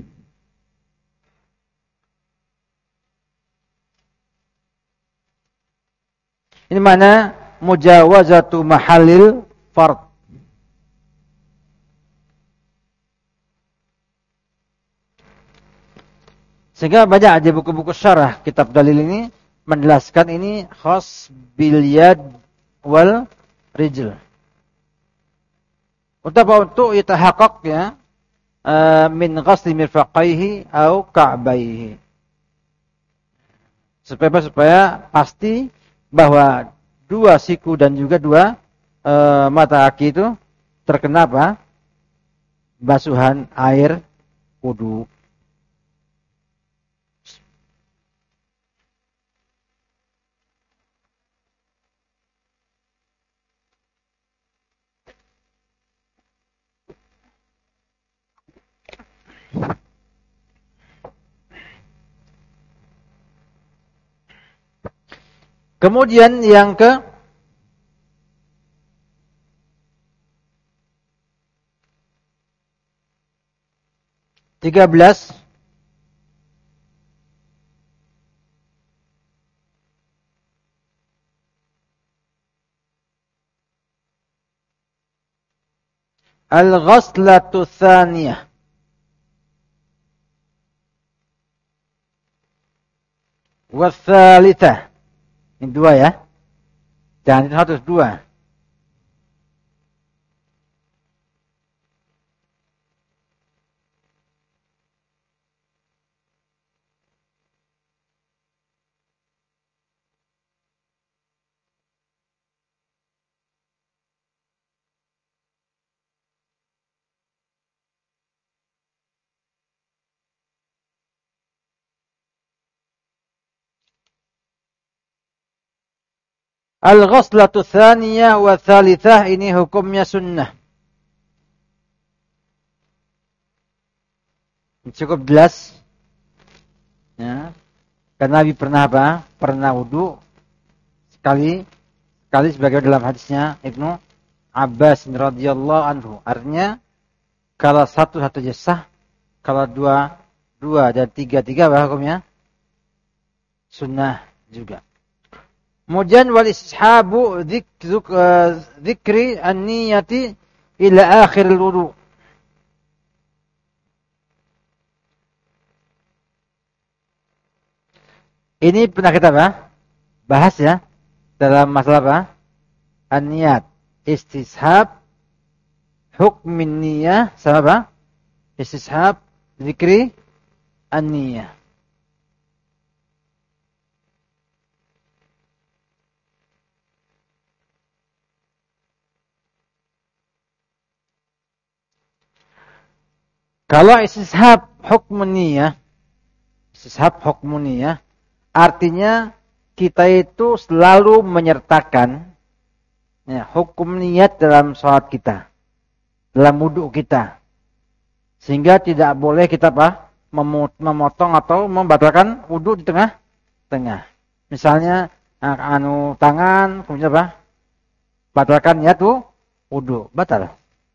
Speaker 1: Ini mana mujawazatu mahallil fard. Sehingga banyak di buku-buku syarah kitab dalil ini menjelaskan ini khas bil yad wal rijl. Untuk apa? Untuk yatahaqqaq ya uh, min ghasli mirfaqaihi au ka'baihi. Supaya supaya pasti bahwa dua siku dan juga dua uh, mata kaki itu terkena apa? Basuhan air wudu. Kemudian yang ke tiga belas, al-ghaslatu tsaniyah. Wa tsalitsah. Ini dua ya. Jangan itu satu, dua. Al-ghaslatu tsaniyah wa tsalitsah ini hukumnya sunnah. Cukup jelas. Ya. Karena Nabi pernah apa? Pernah wudu sekali sekali sebagai dalam hadisnya Ibnu Abbas radhiyallahu anhu. Artinya kalau satu satu sah, kalau dua dua dan tiga tiga apa hukumnya? Sunnah juga. Kemudian wal ishabu dzikri an-niyati ila akhir al-wudu. Ini pernah kita apa? Bahas ya dalam masalah apa? An-niyat, istishab, hukmin niyah, sama apa? Istishab, dzikri an-niyah. Kalau istishab hukmun niyah, istishab hukmun niyah, artinya kita itu selalu menyertakan ya, hukum niat dalam sholat kita, dalam wudu kita, sehingga tidak boleh kita apa memotong atau membatalkan wudu di tengah-tengah. Misalnya anu tangan, kemudian apa? Batalkan niat tuh wudu, batal.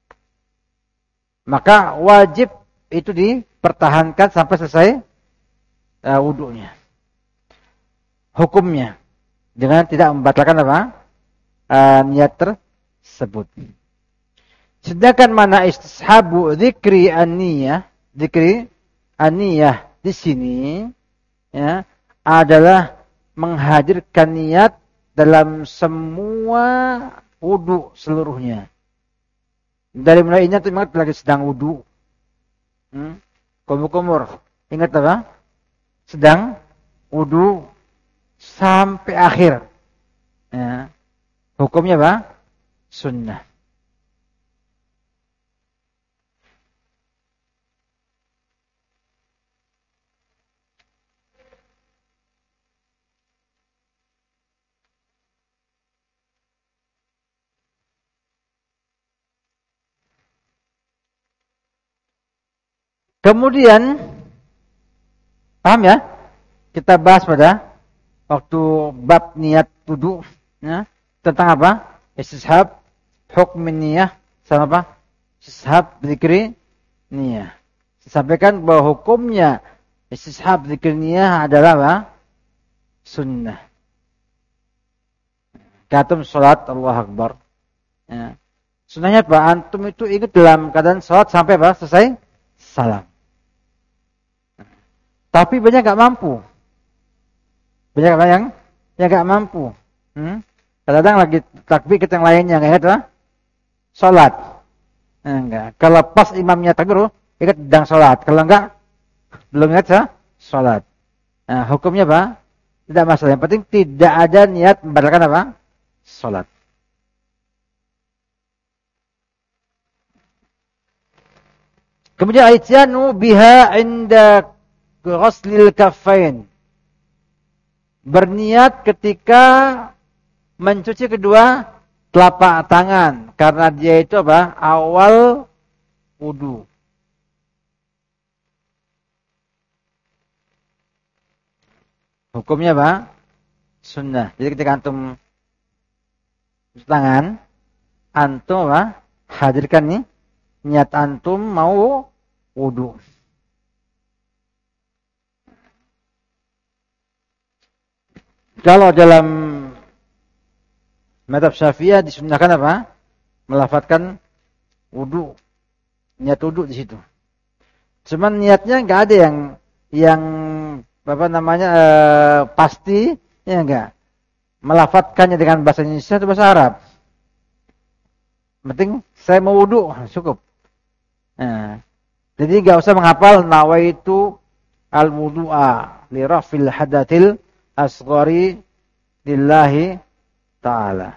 Speaker 1: Maka wajib itu dipertahankan sampai selesai uh, wudunya. Hukumnya dengan tidak membatalkan apa? Uh, niat tersebut. Sedangkan mana istishabu dzikri an-niyah, dzikri an-niyah di sini ya adalah menghadirkan niat dalam semua wudu seluruhnya. Dari mulai ingat ingat lagi sedang wudu. Hmm? Kumur-kumur. Ingat apa? Sedang wudu sampai akhir. Ya. Hukumnya apa? Sunnah. Kemudian, paham ya? Kita bahas pada waktu bab niat wudu, ya, tentang apa? Istishab, hukm niyah, sama apa? Istishab dzikri niyah. Saya sampaikan bahwa hukumnya istishab dzikri niyah adalah apa? Sunnah. Katum salat Allahu Akbar. Ya. Sunnahnya apa? Antum itu ingat dalam keadaan salat sampai apa? Selesai salam. Tapi banyak gak mampu. Banyak yang yang gak mampu. Hmm? Kadang-kadang lagi takbir kita yang lainnya enggak ingat apa? Salat. Nah, enggak. Kalau pas imamnya takbir, ingat sedang salat. Kalau enggak belum ingat ya? Salat. Nah, hukumnya apa? Tidak masalah. Yang penting tidak ada niat membatalkan apa? Salat. Kemudian aityanu biha inda ghuslil kaffain. Berniat ketika mencuci kedua telapak tangan karena dia itu apa? Awal wudu. Hukumnya apa? sunnah. Jadi ketika antum cuci tangan, antum apa? Hadirkan nih niat antum mau wudu. Kalau dalam mazhab Syafi'iyah disunnahkan apa? Melafadzkan wudu. Niat wudu di situ. Cuman niatnya enggak ada yang yang apa namanya e, pasti, ya enggak. Melafadzkannya dengan bahasa Indonesia atau bahasa Arab. Penting saya mau wudu, cukup. Nah, jadi enggak usah menghafal nawaitu al-wudu'a li rafil hadatsil asghari lillahi ta'ala.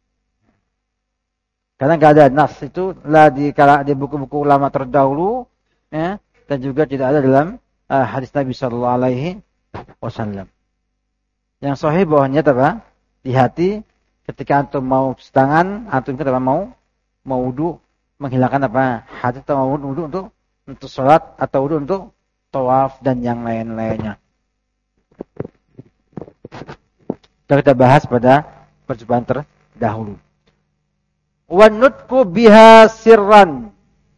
Speaker 1: Karena enggak ada nas itu lah di di buku-buku ulama terdahulu, ya, dan juga tidak ada dalam uh, hadis Nabi sallallahu alaihi wasallam. Yang sahih bahwanya apa? Di hati ketika antum mau cuci tangan, antum itu apa mau mau wudu, menghilangkan apa? Hadis atau mau wudu untuk untuk salat atau wudu untuk tawaf dan yang lain-lainnya. Sudah kita bahas pada perjumpaan terdahulu. Wa nutqu biha sirran.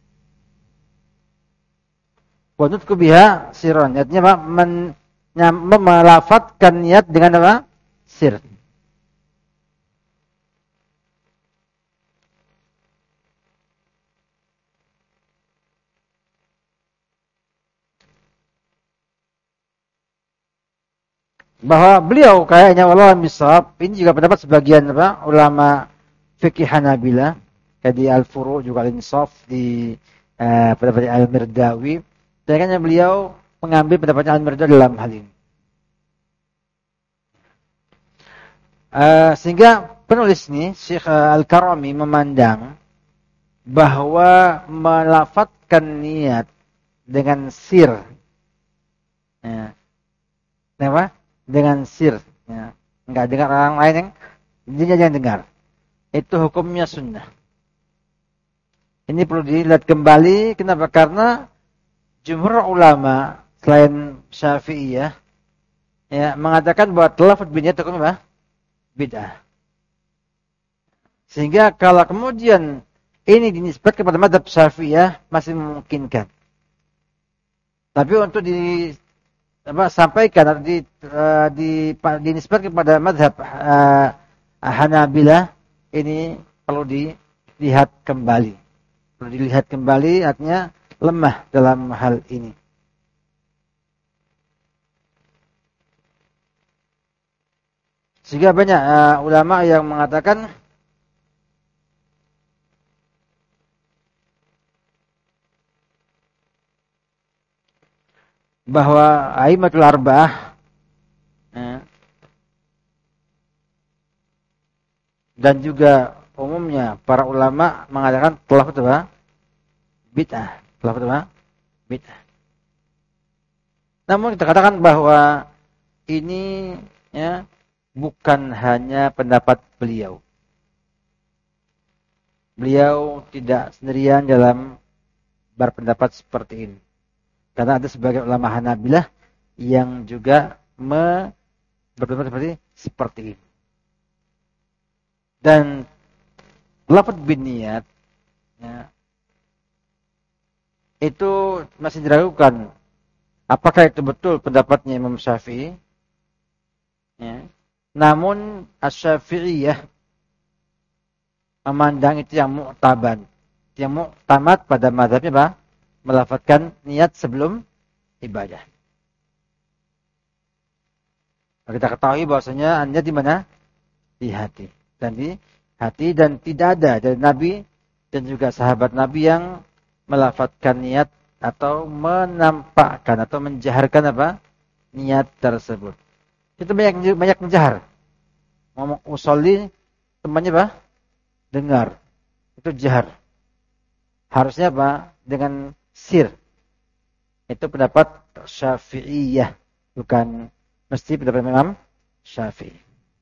Speaker 1: Wa nutqu biha sirran. Artinya apa? Men, melafadzkan niat dengan apa? Sir. Bahwa beliau kayaknya wallahu a'lam, ini juga pendapat sebagian apa ulama fikih Hanabilah, kayak di Al-Furu' juga Al-Insaf, di uh, pendapat Al-Mirdawi. Dan kayaknya beliau mengambil pendapat Al-Mirdawi dalam hal ini. Uh, sehingga penulis ini Syekh Al-Karami memandang bahwa melafadzkan niat dengan sir, ya, apa? Dengan sir, ya. Enggak dengar orang lain yang dia jangan dengar. Itu hukumnya sunnah. Ini perlu dilihat kembali. Kenapa? Karena jumhur ulama selain Syafi'iyah, ya, mengatakan bahwa lafaz bin niat hukum apa? Bid'ah. Sehingga kalau kemudian ini dinisbatkan kepada mazhab Syafi'iyah masih memungkinkan. Tapi untuk di apa sampaikan atau di uh, di dinisbatkan kepada mazhab uh, Hanabilah, ini perlu dilihat kembali. Perlu dilihat kembali, artinya lemah dalam hal ini. Sehingga banyak uh, ulama yang mengatakan bahwa A'immatul Arba'ah, ya, dan juga umumnya para ulama mengatakan telah apa? Bid'ah. Telah apa? Bid'ah. Namun kita katakan bahwa ini, ya, bukan hanya pendapat beliau. Beliau tidak sendirian dalam berpendapat seperti ini. Karena ada sebagian ulama Hanabilah yang juga me berpendapat seperti seperti ini. Dan lafaz bin niat, ya, itu masih diragukan apakah itu betul pendapatnya Imam Syafi'i. Ya. Namun Asy-Syafi'iyah memandang itu yang mu'taban, yang mu'tamad pada mazhabnya apa? Melafadzkan niat sebelum ibadah. Kita ketahui bahwasanya niat di mana? Di hati. Dan di hati, dan tidak ada dari Nabi dan juga sahabat Nabi yang melafadzkan niat atau menampakkan atau menjaharkan apa? Niat tersebut. Itu banyak banyak menjahar. Ngomong usolli, temannya apa? Dengar. Itu jahar. Harusnya apa? Dengan sir. Itu pendapat Syafi'iyah, bukan mesti pendapat Imam Syafi'i.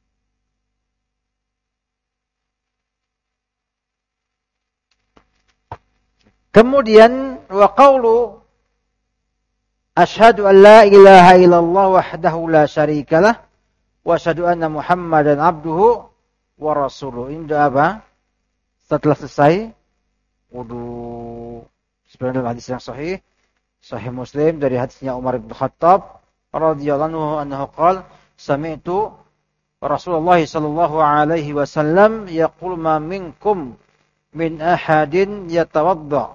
Speaker 1: Kemudian wa qaulu asyhadu an la ilaha illallah wahdahu la syarikalah wa asyhadu anna Muhammadan abduhu wa rasuluh. Ini doa apa? Setelah selesai wudu. Sebenarnya dalam hadis yang sahih, sahih Muslim dari hadisnya Umar bin Khattab radhiyallahu anhu qala sami'tu Rasulullah sallallahu alaihi wasallam yaqul ma minkum min ahadin yatawadda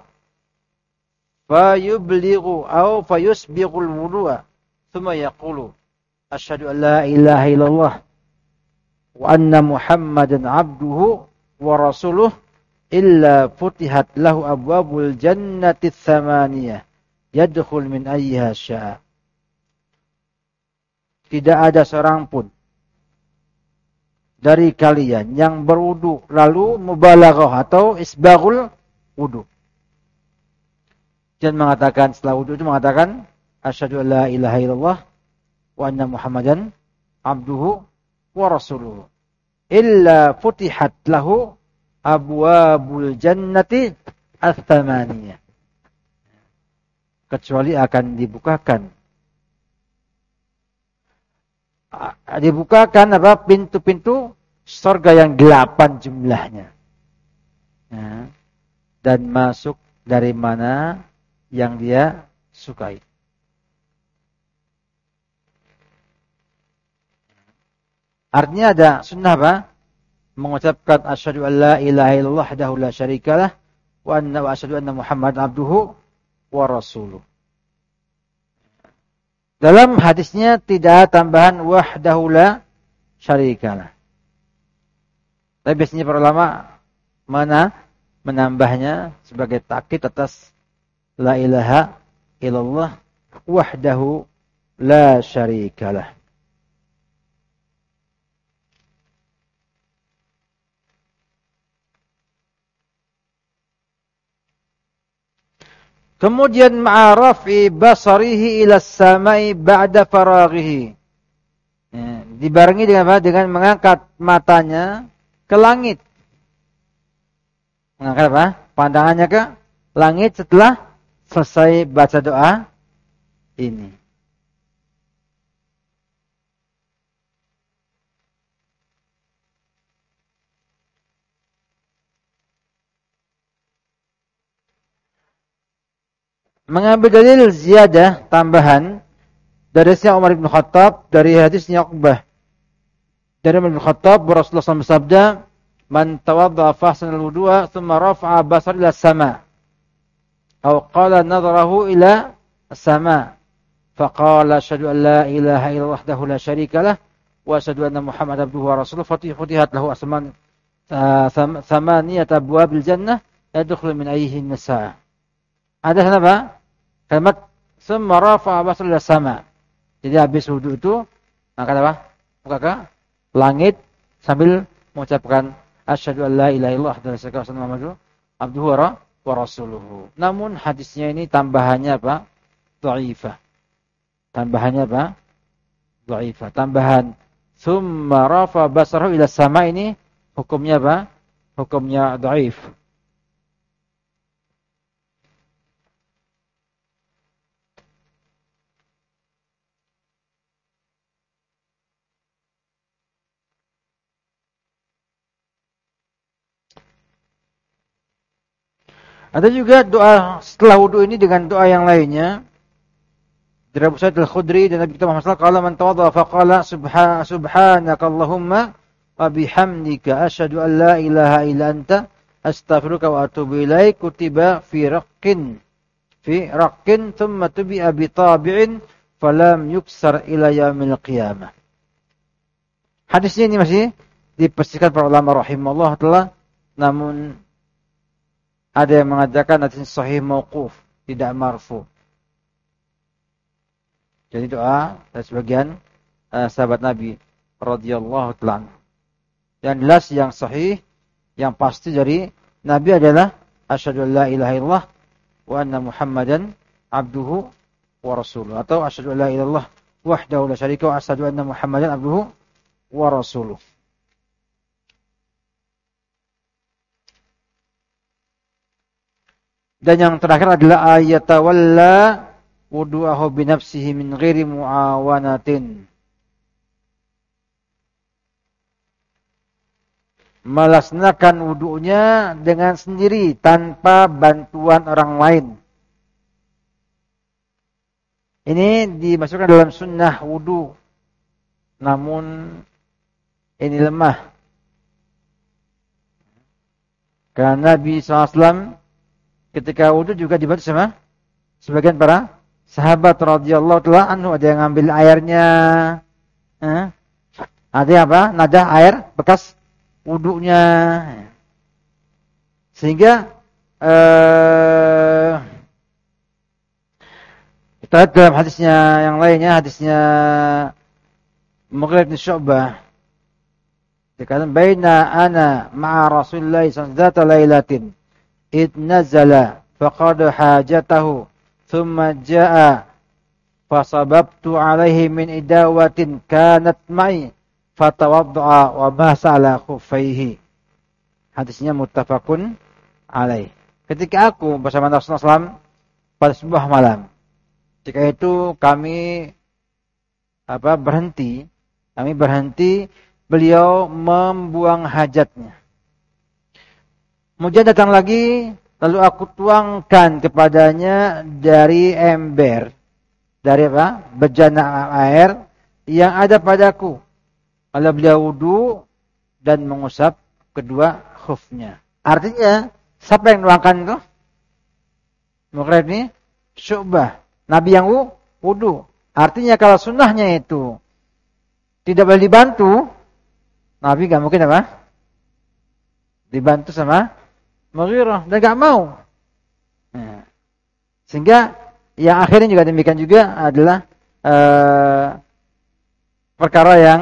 Speaker 1: fayublighu aw fayusbighul wudu'a thumma yaqulu asyhadu an la ilaha illallah wa anna Muhammadan abduhu wa rasuluh illa futihat lahu abwabul jannati tsamaniyah yadkhul min ayyiha syaa. Tidak ada seorang pun dari kalian yang berwudu lalu mubalaghah atau isbaghul wudu. Dan mengatakan setelah wudu itu mengatakan asyhadu an la ilaha illallah wa anna Muhammadan abduhu wa rasuluhu. Illa futihat lahu abwabul jannati ats-tsamaniyah. Kecuali akan dibukakan dibukakan apa pintu-pintu surga yang delapan jumlahnya. Ya. Dan masuk dari mana yang dia sukai. Artinya ada sunnah apa? Mengucapkan asyhadu an la ilaha illallah wahdahu la syarikalah wa anna wa asyhadu anna Muhammadan abduhu wa rasuluh. Dalam hadisnya tidak ada tambahan wahdahu la syarikalah. Tapi biasanya para ulama mana menambahnya sebagai takkid atas la ilaha illallah wahdahu la syarikalah. Kemudian ma'arafi basarihi ila samai ba'da faraghihi. Ya, dibarengi dengan apa? Dengan mengangkat matanya ke langit. Mengangkat apa? Pandangannya ke langit setelah selesai baca doa ini. Mengambil dalil ziyadah tambahan dari hadisnya Umar bin Khattab dari hadisnya Uqbah. Dari Umar bin Khattab Rasulullah shallallahu alaihi wasallam bersabda, "Man tawaddaa fa ahsana al-wudu'a tsumma rafa'a basara ila as-sama'." Atau qala nadharahu ila as-sama'. Faqala asyhadu an la ilaha illallah wahdahu la syarika lah wa asyhadu anna Muhammadan abduhu wa rasuluh. Futihat lahu asman thamaniyat abwabil jannah yadkhulu min ayyihin nisa'. Ada kenapa? Kalimat summa rafa'a basara ila sama'. Jadi habis wudu itu angkat apa? Buka ke langit sambil mengucapkan asyhadu an la ilaha illallah wa asyhadu anna Muhammadan abduhu wa rasuluhu. Namun hadisnya ini tambahannya apa? Dhaifah. Tambahannya apa? Dhaifah. Tambahan summa rafa'a basara ila sama' ini hukumnya apa? Hukumnya dhaif. Ada juga doa setelah wudu ini dengan doa yang lainnya. Dari Abu Sa'id Al-Khudri dan Nabi kita Muhammad sallallahu alaihi wasallam, "Man tawadda fa qala subhanaka Allahumma wa bihamdika asyhadu an la ilaha illa anta astaghfiruka wa atubu ilaik kutiba fi raqqin fi raqqin thumma tubi'a bi tabi'in falam yuksar ila yaumil qiyamah." Hadisnya ini masih dipastikan para ulama rahimahullah taala, namun ada yang mengatakan hadis sahih mauquf, tidak marfu. Jadi doa dari sebagian uh, sahabat Nabi radhiyallahu ta'ala. Yang jelas yang sahih, yang pasti dari Nabi adalah asyhadu an la ilaha illallah wa anna Muhammadan abduhu wa rasuluh, atau asyhadu an la ilaha illallah wahdahu la syarika wa asyhadu anna Muhammadan abduhu wa rasuluh. Dan yang terakhir adalah ayatawalla wudu'ahu binafsihi min ghairi mu'awanatin. melaksanakan wudunya dengan sendiri tanpa bantuan orang lain. Ini dimasukkan dalam sunnah wudu. Namun ini lemah. Karena Nabi shallallahu alaihi wasallam ketika wudu juga dibantu sama sebagian para sahabat radhiyallahu ta'ala anhu. Ada yang ngambil airnya. Eh? Ada yang apa? Nadah air bekas wudunya. Sehingga eh, kita lihat dalam hadisnya yang lainnya, hadisnya Mughirah bin Syu'bah. Dikatakan baina ana ma'a Rasulillah sallallahu alaihi wasallam lailatin id nazala faqad hajatahu thumma jaa fasababtu alaihi min idawatin kanat ma'i fatawadda'a wa masala khuffaihi. Hadisnya muttafaqun alaih. Ketika aku bersama Rasulullah shallallahu alaihi wasallam pada sebuah malam, ketika itu kami apa berhenti, kami berhenti, beliau membuang hajatnya. Kemudian datang lagi, lalu aku tuangkan kepadanya dari ember, dari apa? Bejana air yang ada padaku. Lalu beliau wudu dan mengusap kedua khufnya. Artinya, siapa yang nuangkan itu? Mughirah bin Syu'bah. Nabi yang wudu. Artinya kalau sunnahnya itu tidak boleh dibantu, Nabi gak mungkin apa? Dibantu sama Mughirah. Dan gak mau. Nah, sehingga yang akhirnya juga demikian juga adalah uh, perkara yang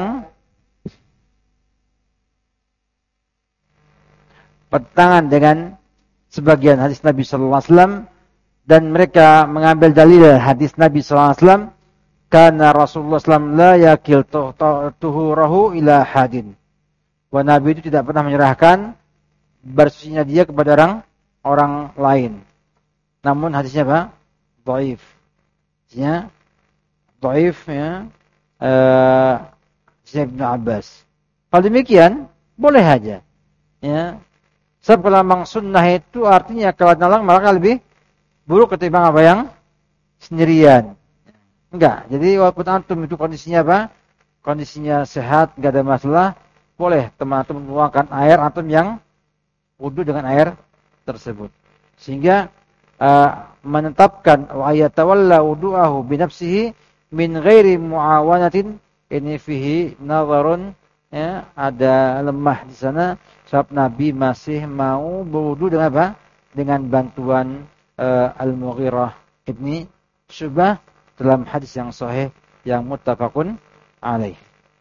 Speaker 1: bertentangan dengan sebagian hadis Nabi sallallahu alaihi wasallam, dan mereka mengambil dalil hadis Nabi sallallahu alaihi wasallam karena Rasulullah sallallahu alaihi wasallam la yakil tuhurahu ila hadin. Wa Nabi itu tidak pernah menyerahkan bersihnya dia kepada orang orang lain. Namun hadisnya apa? Dhaif. Hadisnya dhaif ya. Eh uh, Ibnu Abbas. Kalau demikian boleh aja. Ya. Sebab kalau memang sunnah itu artinya kalau nalang malah lebih buruk ketimbang apa yang sendirian. Enggak. Jadi walaupun antum itu kondisinya apa? Kondisinya sehat, enggak ada masalah, boleh teman-teman menuangkan air antum yang wudu dengan air tersebut. Sehingga uh, menetapkan wa ayatawalla wudu'ahu bi nafsihi min ghairi muawanatin, ini fihi nazarun, ya, ada lemah di sana. Sebab Nabi masih mau berwudu dengan apa? Dengan bantuan uh, Al-Mughirah ibni Syu'bah dalam hadis yang sahih yang muttafaqun alaih.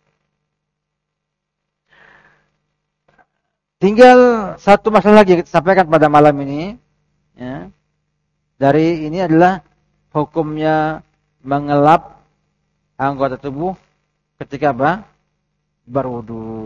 Speaker 1: Tinggal satu masalah lagi yang kita sampaikan pada malam ini, ya. Dari ini adalah hukumnya mengelap anggota tubuh ketika apa? Berwudu.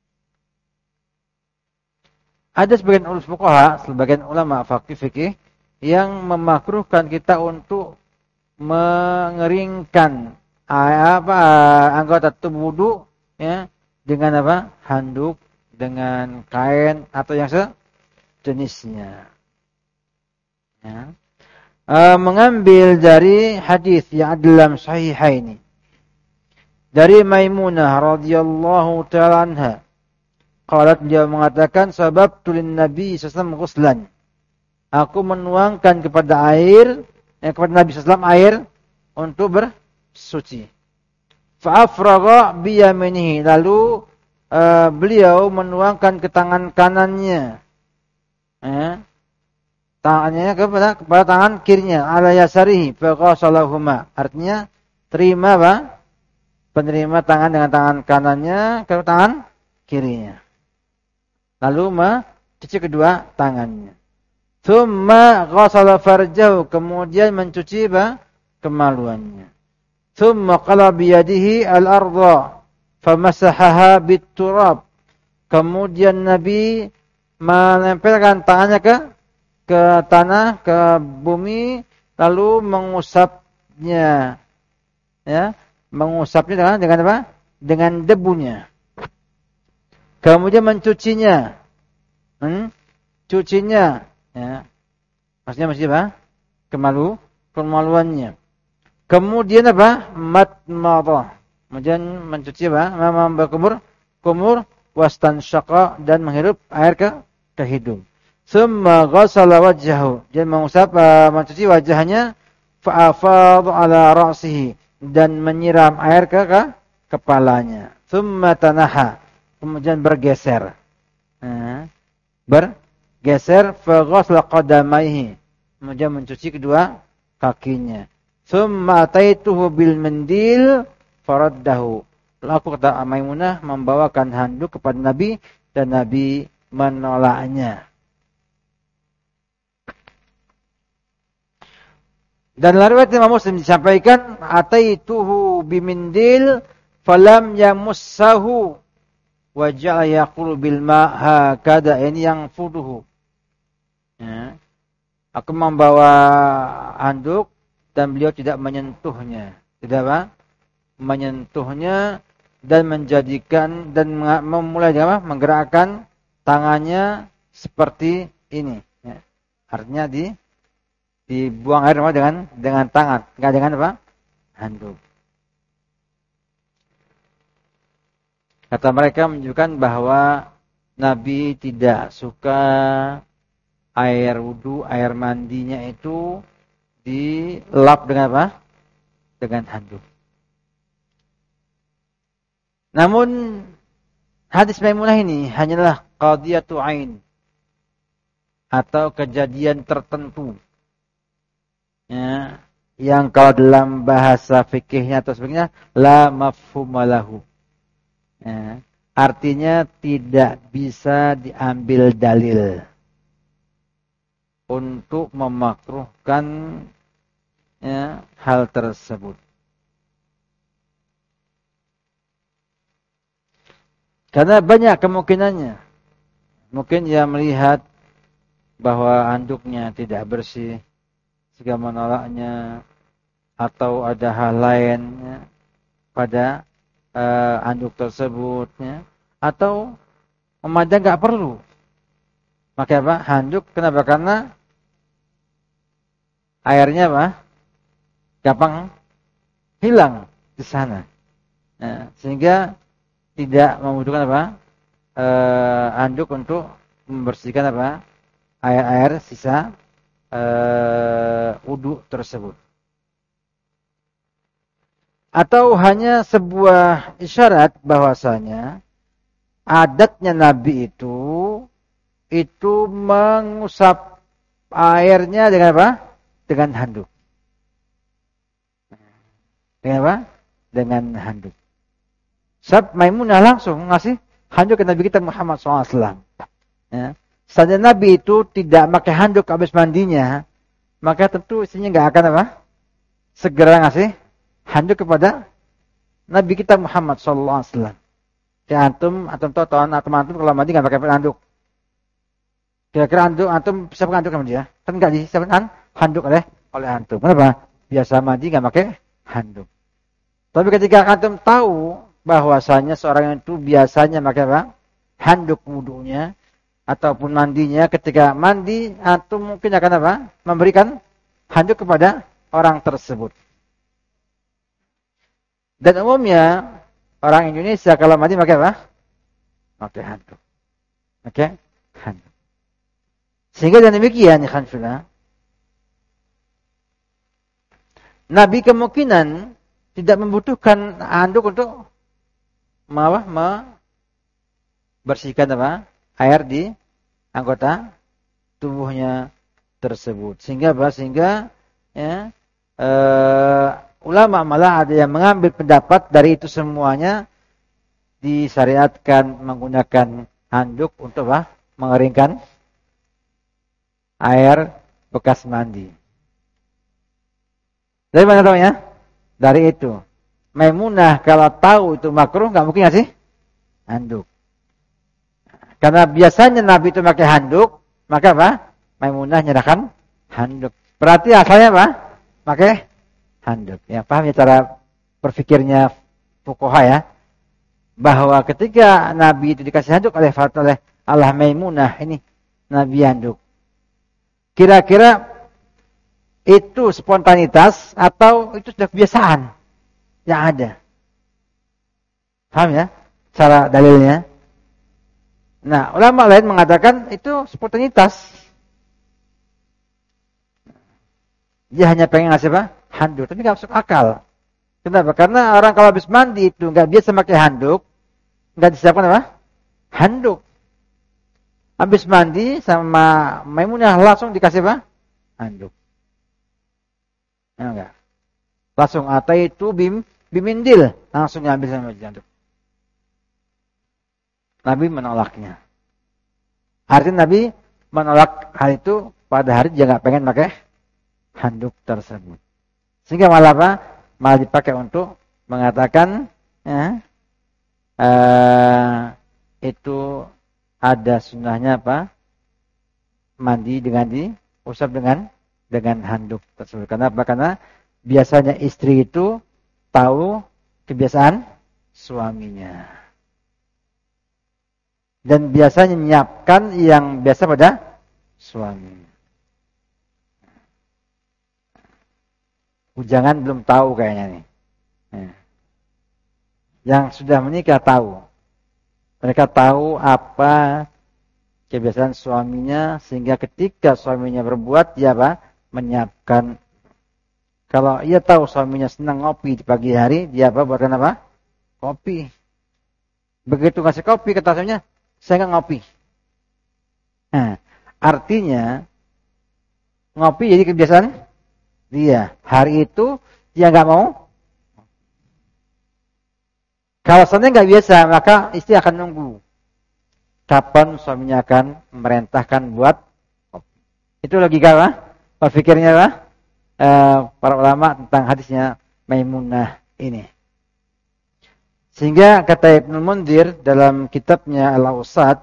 Speaker 1: Ada sebagian ulama fuqaha, sebagian ulama faqih fikih yang memakruhkan kita untuk mengeringkan apa anggota tubuh wudu, ya, dengan apa? Handuk, dengan kain atau yang sejenisnya. Ya. E, mengambil dari hadis yang ada dalam sahihaini dari Maimunah radhiyallahu ta'ala anha. Qalat, dia mengatakan, sababtu lin Nabi sallallahu alaihi wasallam ghuslan. Aku menuangkan kepada air, eh, kepada Nabi sallallahu alaihi wasallam air untuk bersuci. Fa afragha bi yaminihi, lalu uh, beliau menuangkan ke tangan kanannya. Eh, tangannya kepada kepada tangan kirinya, ala yasarihi fa ghasalahuma. Artinya terima apa? Penerima tangan dengan tangan kanannya ke tangan kirinya. Lalu mencuci kedua tangannya. Thumma ghasala farjahu, kemudian mencuci apa? Kemaluannya. Thumma qala biyadihi al-ardha famasahaha bit-turab. Kemudian Nabi menempelkan tangannya ke ke tanah, ke bumi, lalu mengusapnya. Ya, mengusapnya dengan dengan apa? Dengan debunya. kemudian mencucinya, hmm? cucinya, ya. Maksudnya masih apa? Kemalu, kemaluannya. Kemudian apa? Matmadah. Kemudian mencuci apa? Berkumur, kumur, wastansyaqa dan menghirup air ke ke hidung. Summa ghassala wajhahu. Dia mengusap uh, mencuci wajahnya, fa'afadha ala ra'sihi dan menyiram air ke, ke kepalanya. Summa tanaha. Kemudian bergeser. Nah, bergeser fa ghassala qadamaihi. Kemudian mencuci kedua kakinya. Summa ataituhu bil mendil faraddahu. Lalu aku kata Maimunah membawakan handuk kepada Nabi dan Nabi menolaknya. Dan dalam riwayat Imam Muslim disampaikan ataituhu bimindil falam yamussahu wa ja'a yaqulu bil ma hakada ini yang fuduhu. Ya. Aku membawa handuk dan beliau tidak menyentuhnya. Tidak apa? Menyentuhnya dan menjadikan dan memulai apa? Menggerakkan tangannya seperti ini. Ya. Artinya di dibuang air dengan dengan tangan, enggak dengan apa? Handuk. Kata mereka menunjukkan bahwa Nabi tidak suka air wudu, air mandinya itu dilap dengan apa? Dengan handuk. Namun hadis Maimunah ini hanyalah qadiyatu ain atau kejadian tertentu. Ya, yang kalau dalam bahasa fikihnya atau sebagainya la mafhumalahu. Ya, artinya tidak bisa diambil dalil untuk memakruhkan ya, hal tersebut. Karena banyak kemungkinannya. Mungkin ia melihat bahwa handuknya tidak bersih sehingga menolaknya, atau ada hal lainnya pada uh, handuk tersebut, ya. Atau memandang nggak perlu. Maka apa? Handuk kenapa? Karena airnya apa? Gampang hilang di sana. Nah, sehingga tidak membutuhkan apa? Uh, handuk untuk membersihkan apa? Air-air sisa Uh, wudu tersebut. Atau hanya sebuah isyarat bahwasanya adatnya Nabi itu itu mengusap airnya dengan apa? Dengan handuk. Dengan apa? Dengan handuk. Sab Maimunah langsung ngasih handuk ke Nabi kita Muhammad shallallahu alaihi wasallam. Ya. Saja Nabi itu tidak pakai handuk habis mandinya, maka tentu istrinya nggak akan apa? Segera ngasih handuk kepada Nabi kita Muhammad sallallahu alaihi wasallam. Ya antum, antum tahu tahun antum antum kalau mandi nggak pakai handuk. Kira-kira antum antum siapa handuk sama dia? Kan nggak disiapkan handuk oleh oleh antum. Kenapa? Biasa mandi nggak pakai handuk. Tapi ketika antum tahu bahwasanya seorang itu biasanya pakai apa? Handuk wudunya ataupun mandinya, ketika mandi antum mungkin akan apa? Memberikan handuk kepada orang tersebut. Dan umumnya orang Indonesia kalau mandi pakai apa? Pakai handuk. Pakai handuk. Sehingga dengan demikian, ikhwan fillah, Nabi kemungkinan tidak membutuhkan handuk untuk apa? Membersihkan apa? Air di anggota tubuhnya tersebut. Sehingga apa? Sehingga ya, uh, ulama malah ada yang mengambil pendapat dari itu semuanya disyariatkan menggunakan handuk untuk apa? Mengeringkan air bekas mandi. Dari mana tahu ya? Dari itu. Maimunah kalau tahu itu makruh nggak mungkin nggak sih? Handuk. Karena biasanya Nabi itu pakai handuk, maka apa? Maimunah nyerahkan handuk. Berarti asalnya apa? Pakai handuk. Ya, paham ya cara berpikirnya fuqaha ya? bahwa ketika Nabi itu dikasih handuk oleh oleh Allah Maimunah, ini Nabi handuk. Kira-kira itu spontanitas atau itu sudah kebiasaan yang ada? Paham ya? Cara dalilnya. Nah, ulama lain mengatakan itu spontanitas. Dia hanya pengen ngasih apa? Handuk, tapi nggak masuk akal. Kenapa? Karena orang kalau habis mandi itu nggak biasa pakai handuk, nggak disiapkan apa? Handuk. Habis mandi sama Maimunah langsung dikasih apa? Handuk. Ya enggak? Langsung atai itu bim bimindil, langsung diambil sama handuk. Nabi menolaknya. Artinya Nabi menolak hal itu pada hari dia nggak pengen pakai handuk tersebut. Sehingga malah apa? Malah dipakai untuk mengatakan ya, uh, itu ada sunnahnya apa? Mandi dengan diusap dengan dengan handuk tersebut. Karena apa? Karena biasanya istri itu tahu kebiasaan suaminya. Dan biasanya menyiapkan yang biasa pada suami. Bujangan belum tahu kayaknya nih. Yang sudah menikah tahu. Mereka tahu apa kebiasaan suaminya sehingga ketika suaminya berbuat dia apa? Menyiapkan. Kalau ia tahu suaminya senang ngopi di pagi hari, dia apa? Buatkan apa? Kopi. Begitu ngasih kopi kata suaminya, saya nggak ngopi. Nah, artinya ngopi jadi kebiasaan dia. Hari itu dia nggak mau. Kalau seandainya nggak biasa, maka istri akan nunggu kapan suaminya akan memerintahkan buat kopi. Itu logika apa? Berpikirnya apa? E, para ulama tentang hadisnya Maimunah ini. Sehingga kata Ibnu Munzir dalam kitabnya Al-Awsat,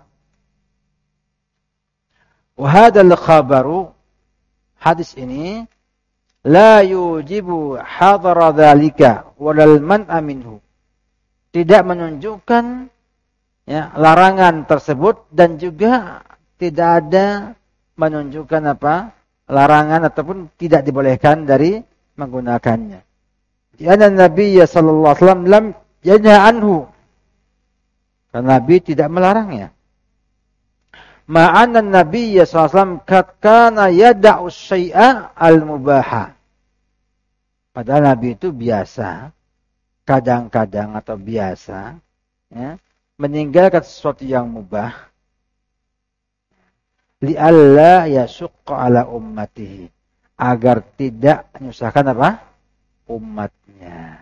Speaker 1: wa hadzal khabaru, hadis ini la yujibu hadara dzalika walal man'a minhu. Tidak menunjukkan ya, larangan tersebut dan juga tidak ada menunjukkan apa? Larangan ataupun tidak dibolehkan dari menggunakannya. Karena Nabi sallallahu alaihi wasallam lam yanha anhu. Karena Nabi tidak melarangnya. Ma'anna Nabi sallallahu alaihi wasallam kana yada'u syai'a al-mubaha. Padahal Nabi itu biasa, kadang-kadang atau biasa, ya, meninggalkan sesuatu yang mubah, li'alla yasuqqa ala ummatihi, agar tidak menyusahkan apa? Umatnya.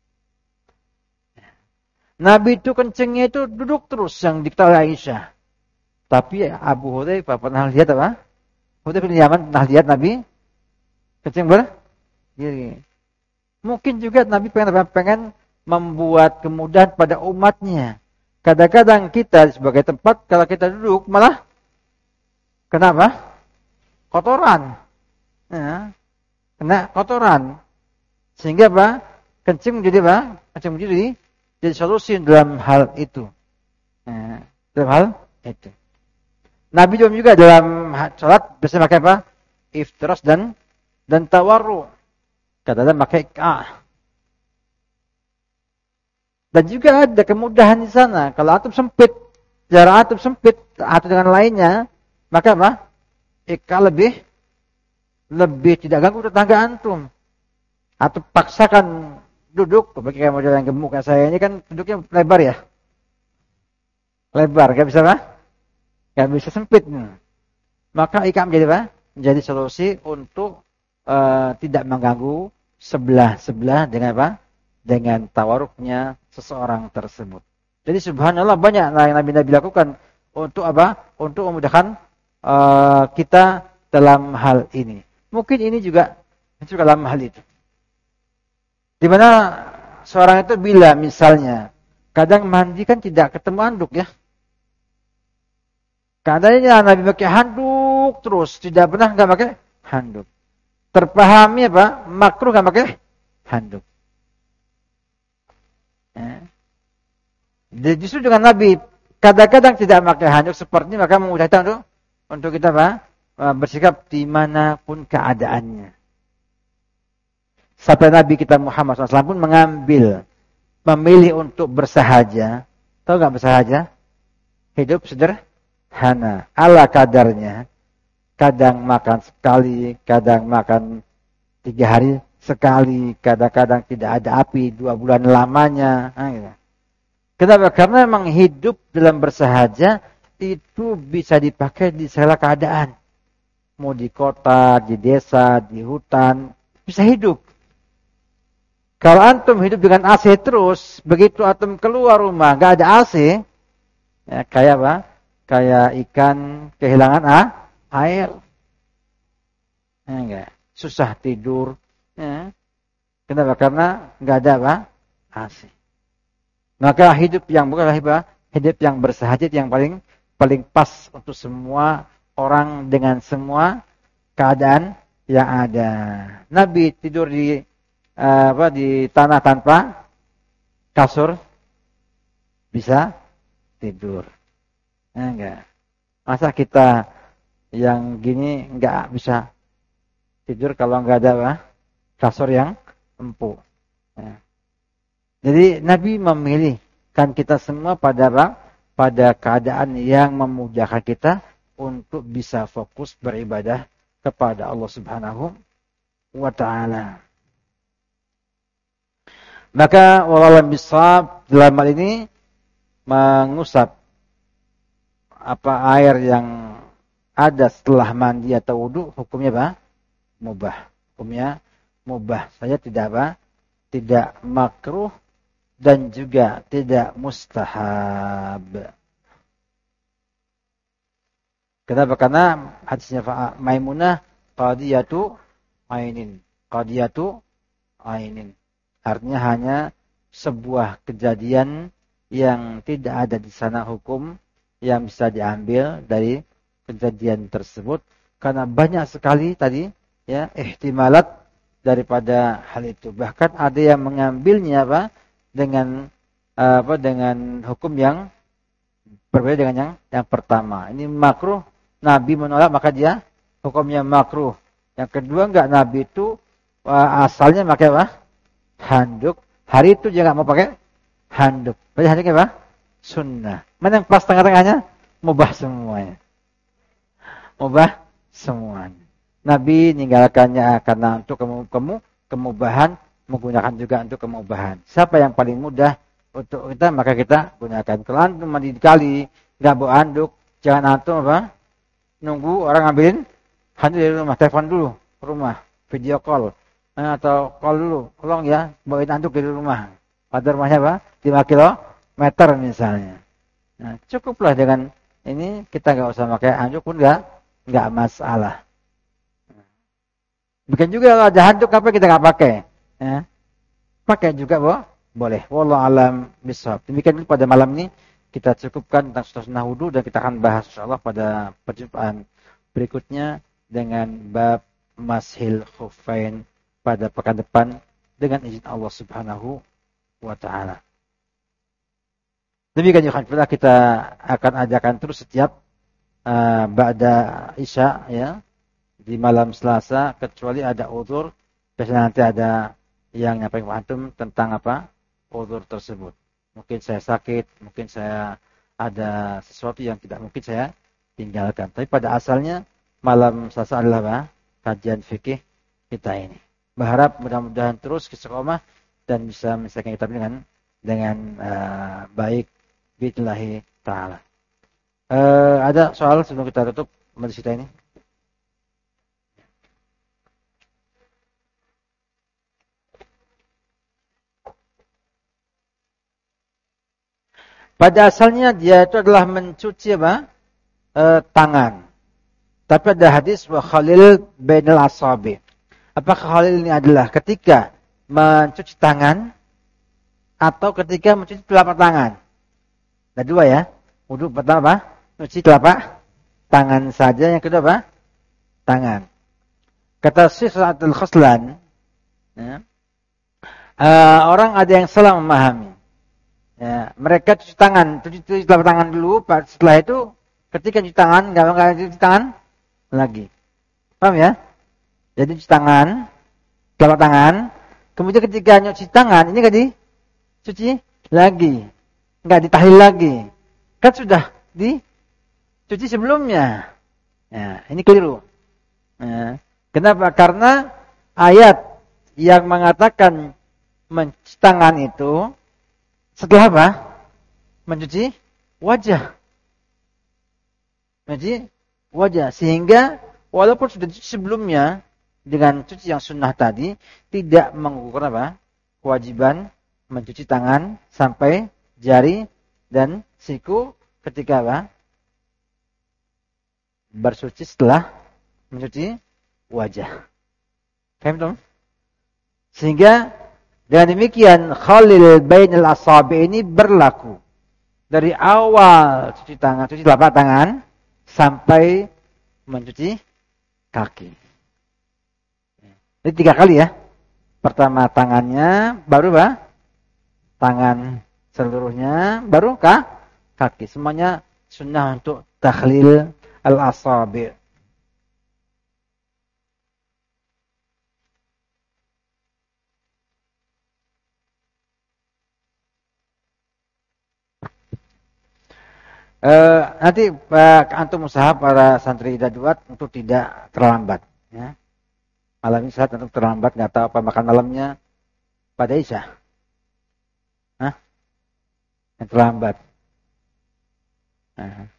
Speaker 1: Nabi itu kencingnya itu duduk terus yang diketahui Aisyah. Tapi Abu Hurairah pernah lihat apa? Hurairah bin Yaman pernah lihat Nabi kencing berdiri. Mungkin juga Nabi pengen apa? Pengen membuat kemudahan pada umatnya. Kadang-kadang kita sebagai tempat kalau kita duduk malah kenapa? Kotoran. Ya, kena kotoran. Sehingga apa? Kencing menjadi apa? Kencing menjadi jadi solusi dalam hal itu. Ya, dalam hal itu. Nabi juga dalam salat biasa pakai apa? Iftiras dan dan tawarru. Kadang-kadang pakai ah. Dan juga ada kemudahan di sana. Kalau antum sempit, jarak antum sempit atau dengan lainnya, maka apa? Ika lebih lebih tidak ganggu tetangga antum. Atau paksakan duduk, bagi kayak model yang gemuk kayak saya ini kan duduknya lebar ya. Lebar, enggak bisa apa? Enggak bisa sempit. Maka ika menjadi apa? Menjadi solusi untuk uh, tidak mengganggu sebelah-sebelah dengan apa? Dengan tawaruknya seseorang tersebut. Jadi subhanallah banyak yang Nabi-Nabi lakukan untuk apa? Untuk memudahkan uh, kita dalam hal ini. Mungkin ini juga juga dalam hal itu. Di mana seorang itu bila misalnya kadang mandi kan tidak ketemu handuk ya. Kadangnya Nabi pakai handuk terus, tidak pernah enggak pakai handuk. Terpahami apa? Makruh enggak pakai handuk. Ya. Justru dengan Nabi kadang-kadang tidak pakai handuk seperti ini, maka memudahkan kita untuk untuk kita apa? Bersikap dimanapun keadaannya. Sampai Nabi kita Muhammad shallallahu alaihi wasallam pun mengambil, memilih untuk bersahaja. Tahu nggak bersahaja? Hidup sederhana, ala kadarnya. Kadang makan sekali, kadang makan tiga hari sekali, kadang-kadang tidak ada api dua bulan lamanya. Nah, gitu. Kenapa? Karena memang hidup dalam bersahaja itu bisa dipakai di segala keadaan. Mau di kota, di desa, di hutan, bisa hidup. Kalau antum hidup dengan A C terus, begitu antum keluar rumah nggak ada A C, ya, kayak apa? Kayak ikan kehilangan ah, air. Ya, enggak. Susah tidur. Ya. Kenapa? Karena nggak ada apa? A C. Maka hidup yang bukan apa? Hidup yang bersahaja yang paling paling pas untuk semua orang dengan semua keadaan yang ada. Nabi tidur di uh, apa di tanah tanpa kasur bisa tidur. Ya, enggak. Masa kita yang gini enggak bisa tidur kalau enggak ada apa? Kasur yang empuk. Ya. Jadi Nabi memilihkan kita semua pada apa? Pada keadaan yang memudahkan kita untuk bisa fokus beribadah kepada Allah Subhanahu wa taala. Maka wallahu bisawab dalam hal ini mengusap apa air yang ada setelah mandi atau wudu hukumnya apa? Mubah. Hukumnya mubah. Saja tidak apa? Tidak makruh dan juga tidak mustahab. Kenapa? Karena hadisnya Maimunah qadiyatu ainin. Qadiyatu ainin. Artinya hanya sebuah kejadian yang tidak ada di sana hukum yang bisa diambil dari kejadian tersebut. Karena banyak sekali tadi ya ihtimalat daripada hal itu. Bahkan ada yang mengambilnya apa? Dengan apa dengan hukum yang berbeda dengan yang yang pertama. Ini makruh, Nabi menolak maka dia hukumnya makruh. Yang kedua enggak, Nabi itu uh, asalnya pakai apa? Handuk. Hari itu dia enggak mau pakai handuk. Berarti handuknya apa? Sunnah. Mana yang pas tengah-tengahnya? Mubah semuanya. Mubah semuanya. Nabi meninggalkannya karena untuk kamu kamu kemubahan, menggunakan juga untuk kemubahan. Siapa yang paling mudah untuk kita, maka kita gunakan. Kalau antum mandi kali, nggak bawa handuk, jangan antum apa? Nunggu orang ngambilin handuk dari rumah, telepon dulu ke rumah, video call, atau call dulu, tolong ya, bawain handuk dari rumah. Pada rumahnya apa? lima kilometer misalnya. Nah, cukuplah dengan ini, kita nggak usah pakai handuk pun nggak nggak masalah. Bukan juga kalau ada handuk apa kita nggak pakai. Ya. Pakai juga boh, boleh. Wallahu alam bishawab. Demikian dulu pada malam ini kita cukupkan tentang sunnah wudu dan kita akan bahas insyaallah pada perjumpaan berikutnya dengan bab mashil khuffain pada pekan depan dengan izin Allah Subhanahu wa taala. Demikian juga kita akan adakan terus setiap uh, ba'da Isya ya di malam Selasa, kecuali ada uzur. Biasanya nanti ada yang nyampaikan ke antum tentang apa? Uzur tersebut. Mungkin saya sakit, mungkin saya ada sesuatu yang tidak mungkin saya tinggalkan. Tapi pada asalnya malam Selasa adalah apa? Kajian fikih kita ini. Berharap mudah-mudahan terus istiqomah dan bisa menyelesaikan kitab dengan dengan uh, baik billahi taala. Uh, ada soal sebelum kita tutup majelis kita ini? Pada asalnya dia itu adalah mencuci apa? E, tangan. Tapi ada hadis wa khalil bainal asabi. Apakah khalil ini adalah ketika mencuci tangan atau ketika mencuci telapak tangan? Ada dua ya. Wudu pertama apa? Mencuci telapak tangan saja, yang kedua apa? Tangan. Kata Syekh Sa'dul Khaslan, ya, e, orang ada yang salah memahami. Ya, mereka cuci tangan, cuci, cuci telapak tangan dulu, setelah itu ketika cuci tangan nggak bakal cuci tangan lagi. Paham ya? Jadi cuci tangan, telapak tangan, kemudian ketika nyuci tangan ini kan dicuci lagi, nggak ditahlil lagi, kan sudah dicuci sebelumnya. Ya, ini keliru. Ya. Kenapa? Karena ayat yang mengatakan mencuci tangan itu setelah apa? Mencuci wajah. Mencuci wajah. Sehingga walaupun sudah dicuci sebelumnya dengan cuci yang sunnah tadi, tidak mengukur apa? Kewajiban mencuci tangan sampai jari dan siku ketika apa? Bersuci setelah mencuci wajah. Paham dong? Sehingga dengan demikian khalil bainal asabi ini berlaku dari awal cuci tangan, cuci telapak tangan sampai mencuci kaki. Jadi tiga kali ya. Pertama tangannya, baru apa? Tangan seluruhnya, baru kah? Kaki. Semuanya sunnah untuk takhlil al-asabi'. Uh, nanti uh, antum usaha para santri daduat untuk tidak terlambat. Ya. Malam ini saat untuk terlambat, nggak tahu apa makan malamnya pada Isya. Hah? Yang terlambat. Nah.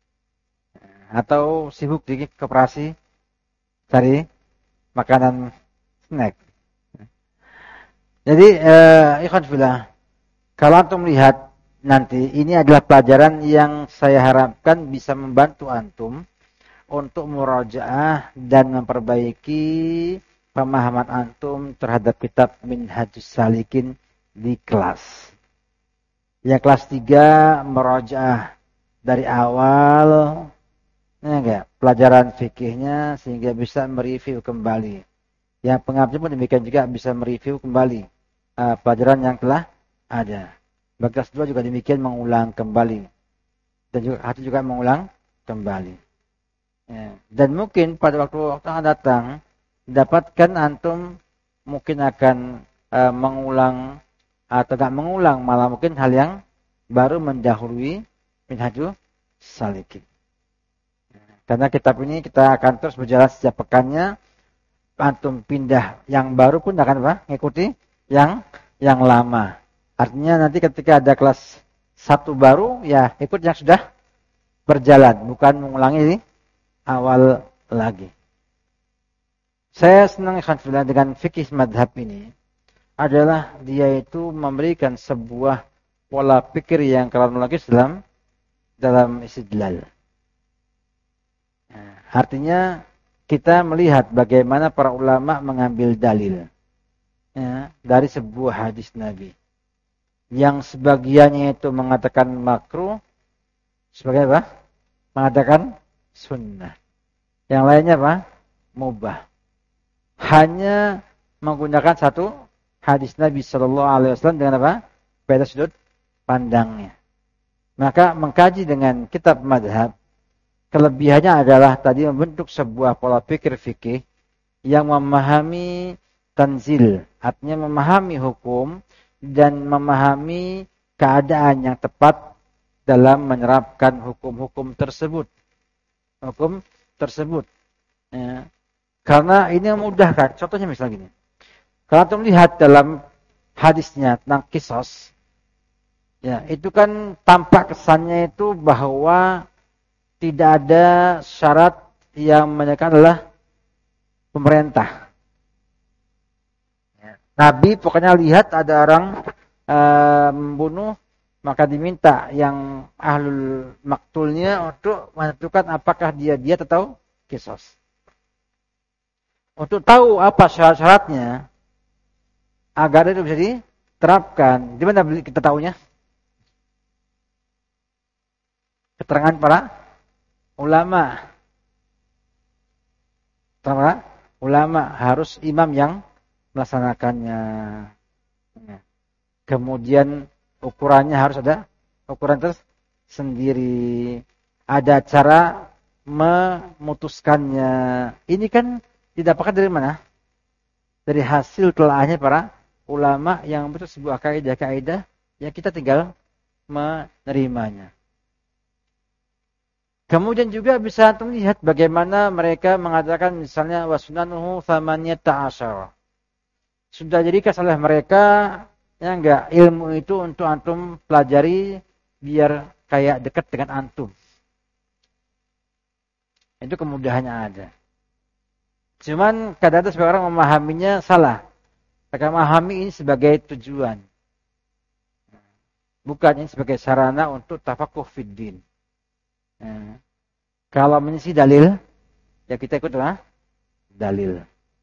Speaker 1: Atau sibuk di koperasi cari makanan snack. Jadi, uh, ikhwan fillah, kalau antum lihat nanti ini adalah pelajaran yang saya harapkan bisa membantu antum untuk murajaah dan memperbaiki pemahaman antum terhadap kitab Minhajus Salikin di kelas. Yang kelas tiga murajaah dari awal ya enggak, pelajaran fikihnya sehingga bisa mereview kembali. Yang pengabdi pun demikian juga bisa mereview kembali uh, pelajaran yang telah ada. Bagas dua juga demikian mengulang kembali. Dan juga hati juga mengulang kembali. Ya. Dan mungkin pada waktu-waktu akan datang, dapatkan antum mungkin akan uh, mengulang atau tidak mengulang, malah mungkin hal yang baru mendahului Minhajus Salikin. Ya. Karena kitab ini kita akan terus berjalan setiap pekannya. Antum pindah yang baru pun akan apa? Mengikuti yang yang lama. Artinya nanti ketika ada kelas satu baru, ya ikut yang sudah berjalan, bukan mengulangi awal lagi. Saya senang dengan fikih madhab ini, adalah dia itu memberikan sebuah pola pikir yang kronologis dalam dalam istidlal. Nah, artinya kita melihat bagaimana para ulama mengambil dalil ya, dari sebuah hadis Nabi. Yang sebagiannya itu mengatakan makruh, sebagai apa? Mengatakan sunnah. Yang lainnya apa? Mubah. Hanya menggunakan satu hadis Nabi Shallallahu Alaihi Wasallam dengan apa? Beda sudut pandangnya. Maka mengkaji dengan kitab madhab, kelebihannya adalah tadi membentuk sebuah pola pikir fikih yang memahami tanzil, artinya memahami hukum dan memahami keadaan yang tepat dalam menerapkan hukum-hukum tersebut. Hukum tersebut. Ya. Karena ini memudahkan. Contohnya misalnya gini. Kalau kita melihat dalam hadisnya tentang kisos, ya itu kan tampak kesannya itu bahwa tidak ada syarat yang menyatakan adalah pemerintah. Nabi pokoknya lihat ada orang e, membunuh, maka diminta yang ahlul maktulnya untuk menentukan apakah dia dia atau kisos. Untuk tahu apa syarat-syaratnya agar itu bisa diterapkan. Di mana kita tahunya? Keterangan para ulama. Para ulama harus imam yang melaksanakannya. Kemudian Ukurannya harus ada ukuran tersendiri. Ada cara memutuskannya. Ini kan didapatkan dari mana? Dari hasil telaahnya para ulama yang betul sebuah kaidah-kaidah yang kita tinggal menerimanya. Kemudian juga bisa terlihat bagaimana mereka mengatakan misalnya wasunanuhu thamaniyata asyara. Sudah jadi salah mereka ya enggak, ilmu itu untuk antum pelajari biar kayak dekat dengan antum. Itu kemudahannya ada. Cuman kadang-kadang sebagian orang memahaminya salah. Mereka memahami ini sebagai tujuan. Bukan ini sebagai sarana untuk tafakuh fiddin. Nah, kalau mengisi dalil, ya kita ikut lah dalil.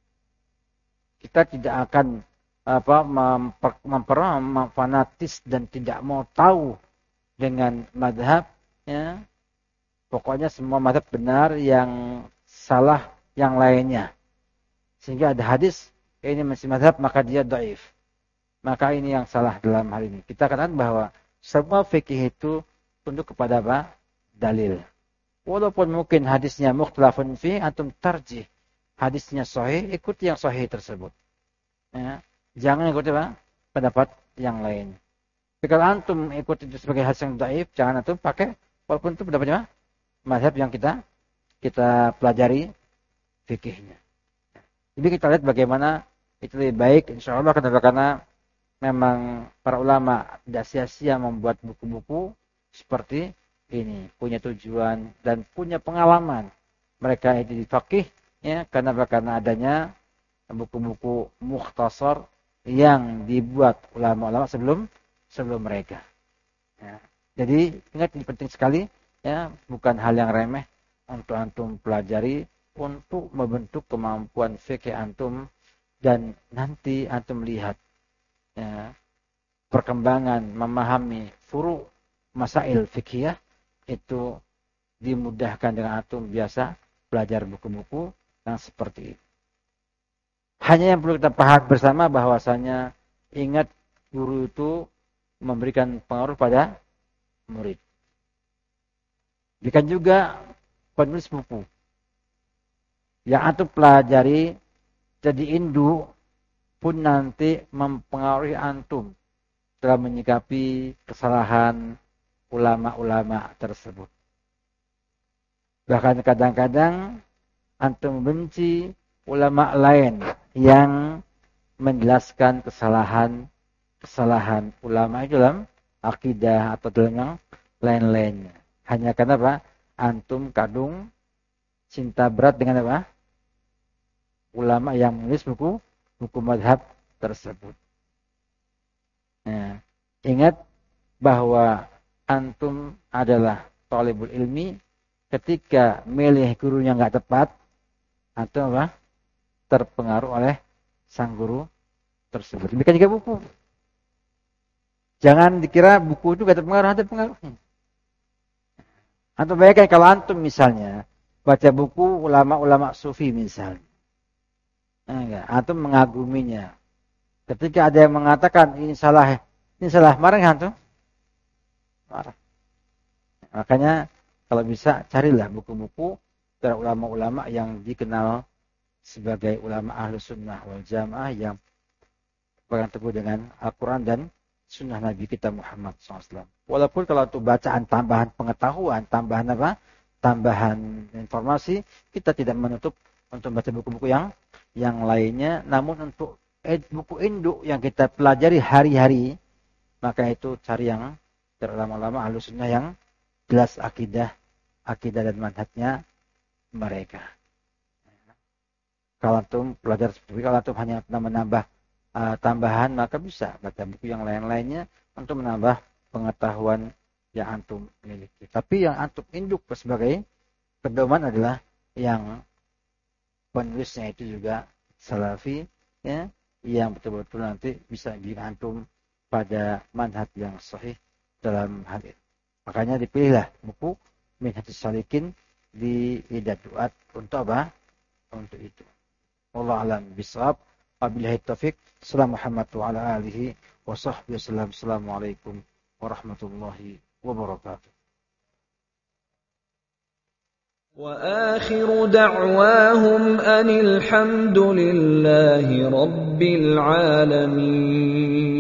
Speaker 1: Kita tidak akan apa memper, memper, memfanatis dan tidak mau tahu dengan madhab. Ya. Pokoknya semua madhab benar, yang salah yang lainnya. Sehingga ada hadis, ini masih madhab maka dia dhaif. Maka ini yang salah dalam hal ini. Kita katakan bahwa semua fikih itu tunduk kepada apa? Dalil. Walaupun mungkin hadisnya mukhtalafun fi, antum tarjih hadisnya sahih, ikuti yang sahih tersebut. Ya. Jangan ikuti apa? Pendapat yang lain. Tapi kalau antum ikuti itu sebagai hadis yang dhaif, jangan antum pakai walaupun itu pendapatnya mazhab yang kita kita pelajari fikihnya. Jadi kita lihat bagaimana itu lebih baik insyaallah, karena memang para ulama tidak sia-sia membuat buku-buku seperti ini, punya tujuan dan punya pengalaman. Mereka itu di fikih ya karena karena adanya buku-buku mukhtasar yang dibuat ulama-ulama sebelum sebelum mereka. Ya. Jadi ingat, ini penting sekali ya, bukan hal yang remeh untuk antum pelajari untuk membentuk kemampuan fikih antum, dan nanti antum lihat ya, perkembangan memahami furu masail fikih itu dimudahkan dengan antum biasa belajar buku-buku yang seperti itu. Hanya yang perlu kita paham bersama bahwasanya ingat, guru itu memberikan pengaruh pada murid. Demikian juga penulis buku yang antum pelajari jadi indu pun nanti mempengaruhi antum dalam menyikapi kesalahan ulama-ulama tersebut. Bahkan kadang-kadang antum benci ulama lain yang menjelaskan kesalahan kesalahan ulama itu dalam akidah atau dalam yang lain-lainnya. Hanya karena apa? Antum kadung cinta berat dengan apa? Ulama yang menulis buku buku madhab tersebut. Nah, ingat bahwa antum adalah thalibul ilmi. Ketika milih gurunya nggak tepat, antum apa? Terpengaruh oleh sang guru tersebut. Demikian juga buku. Jangan dikira buku itu nggak terpengaruh, ada pengaruhnya. Antum bayangkan kalau antum misalnya baca buku ulama-ulama sufi misalnya, enggak, antum mengaguminya. Ketika ada yang mengatakan ini salah, ini salah, marah nggak antum? Marah. Makanya kalau bisa carilah buku-buku dari ulama-ulama yang dikenal sebagai ulama ahlus sunnah wal jamaah yang berpegang teguh dengan Al-Quran dan sunnah Nabi kita Muhammad shallallahu alaihi wasallam. Walaupun kalau untuk bacaan tambahan pengetahuan, tambahan apa? Tambahan informasi, kita tidak menutup untuk baca buku-buku yang yang lainnya. Namun untuk buku induk yang kita pelajari hari-hari, maka itu cari yang dari ulama-ulama ahlus sunnah yang jelas akidah, akidah dan manhajnya mereka. Kalau antum pelajar seperti kalau antum hanya menambah uh, tambahan, maka bisa baca buku yang lain-lainnya untuk menambah pengetahuan yang antum miliki. Tapi yang antum induk sebagai pedoman adalah yang penulisnya itu juga salafi, ya, yang betul-betul nanti bisa bikin antum pada manhaj yang sahih dalam hal ini. Makanya dipilihlah buku Minhajus Salikin di Idat Duat untuk apa? Untuk itu. Wallahu a'lam bishawab. Wabillahi taufik. Assalamualaikum warahmatullahi wabarakatuh. wa sahbihi wasallam. Assalamualaikum warahmatullahi wabarakatuh.
Speaker 2: وآخر دعواهم أن الحمد لله رب العالمين.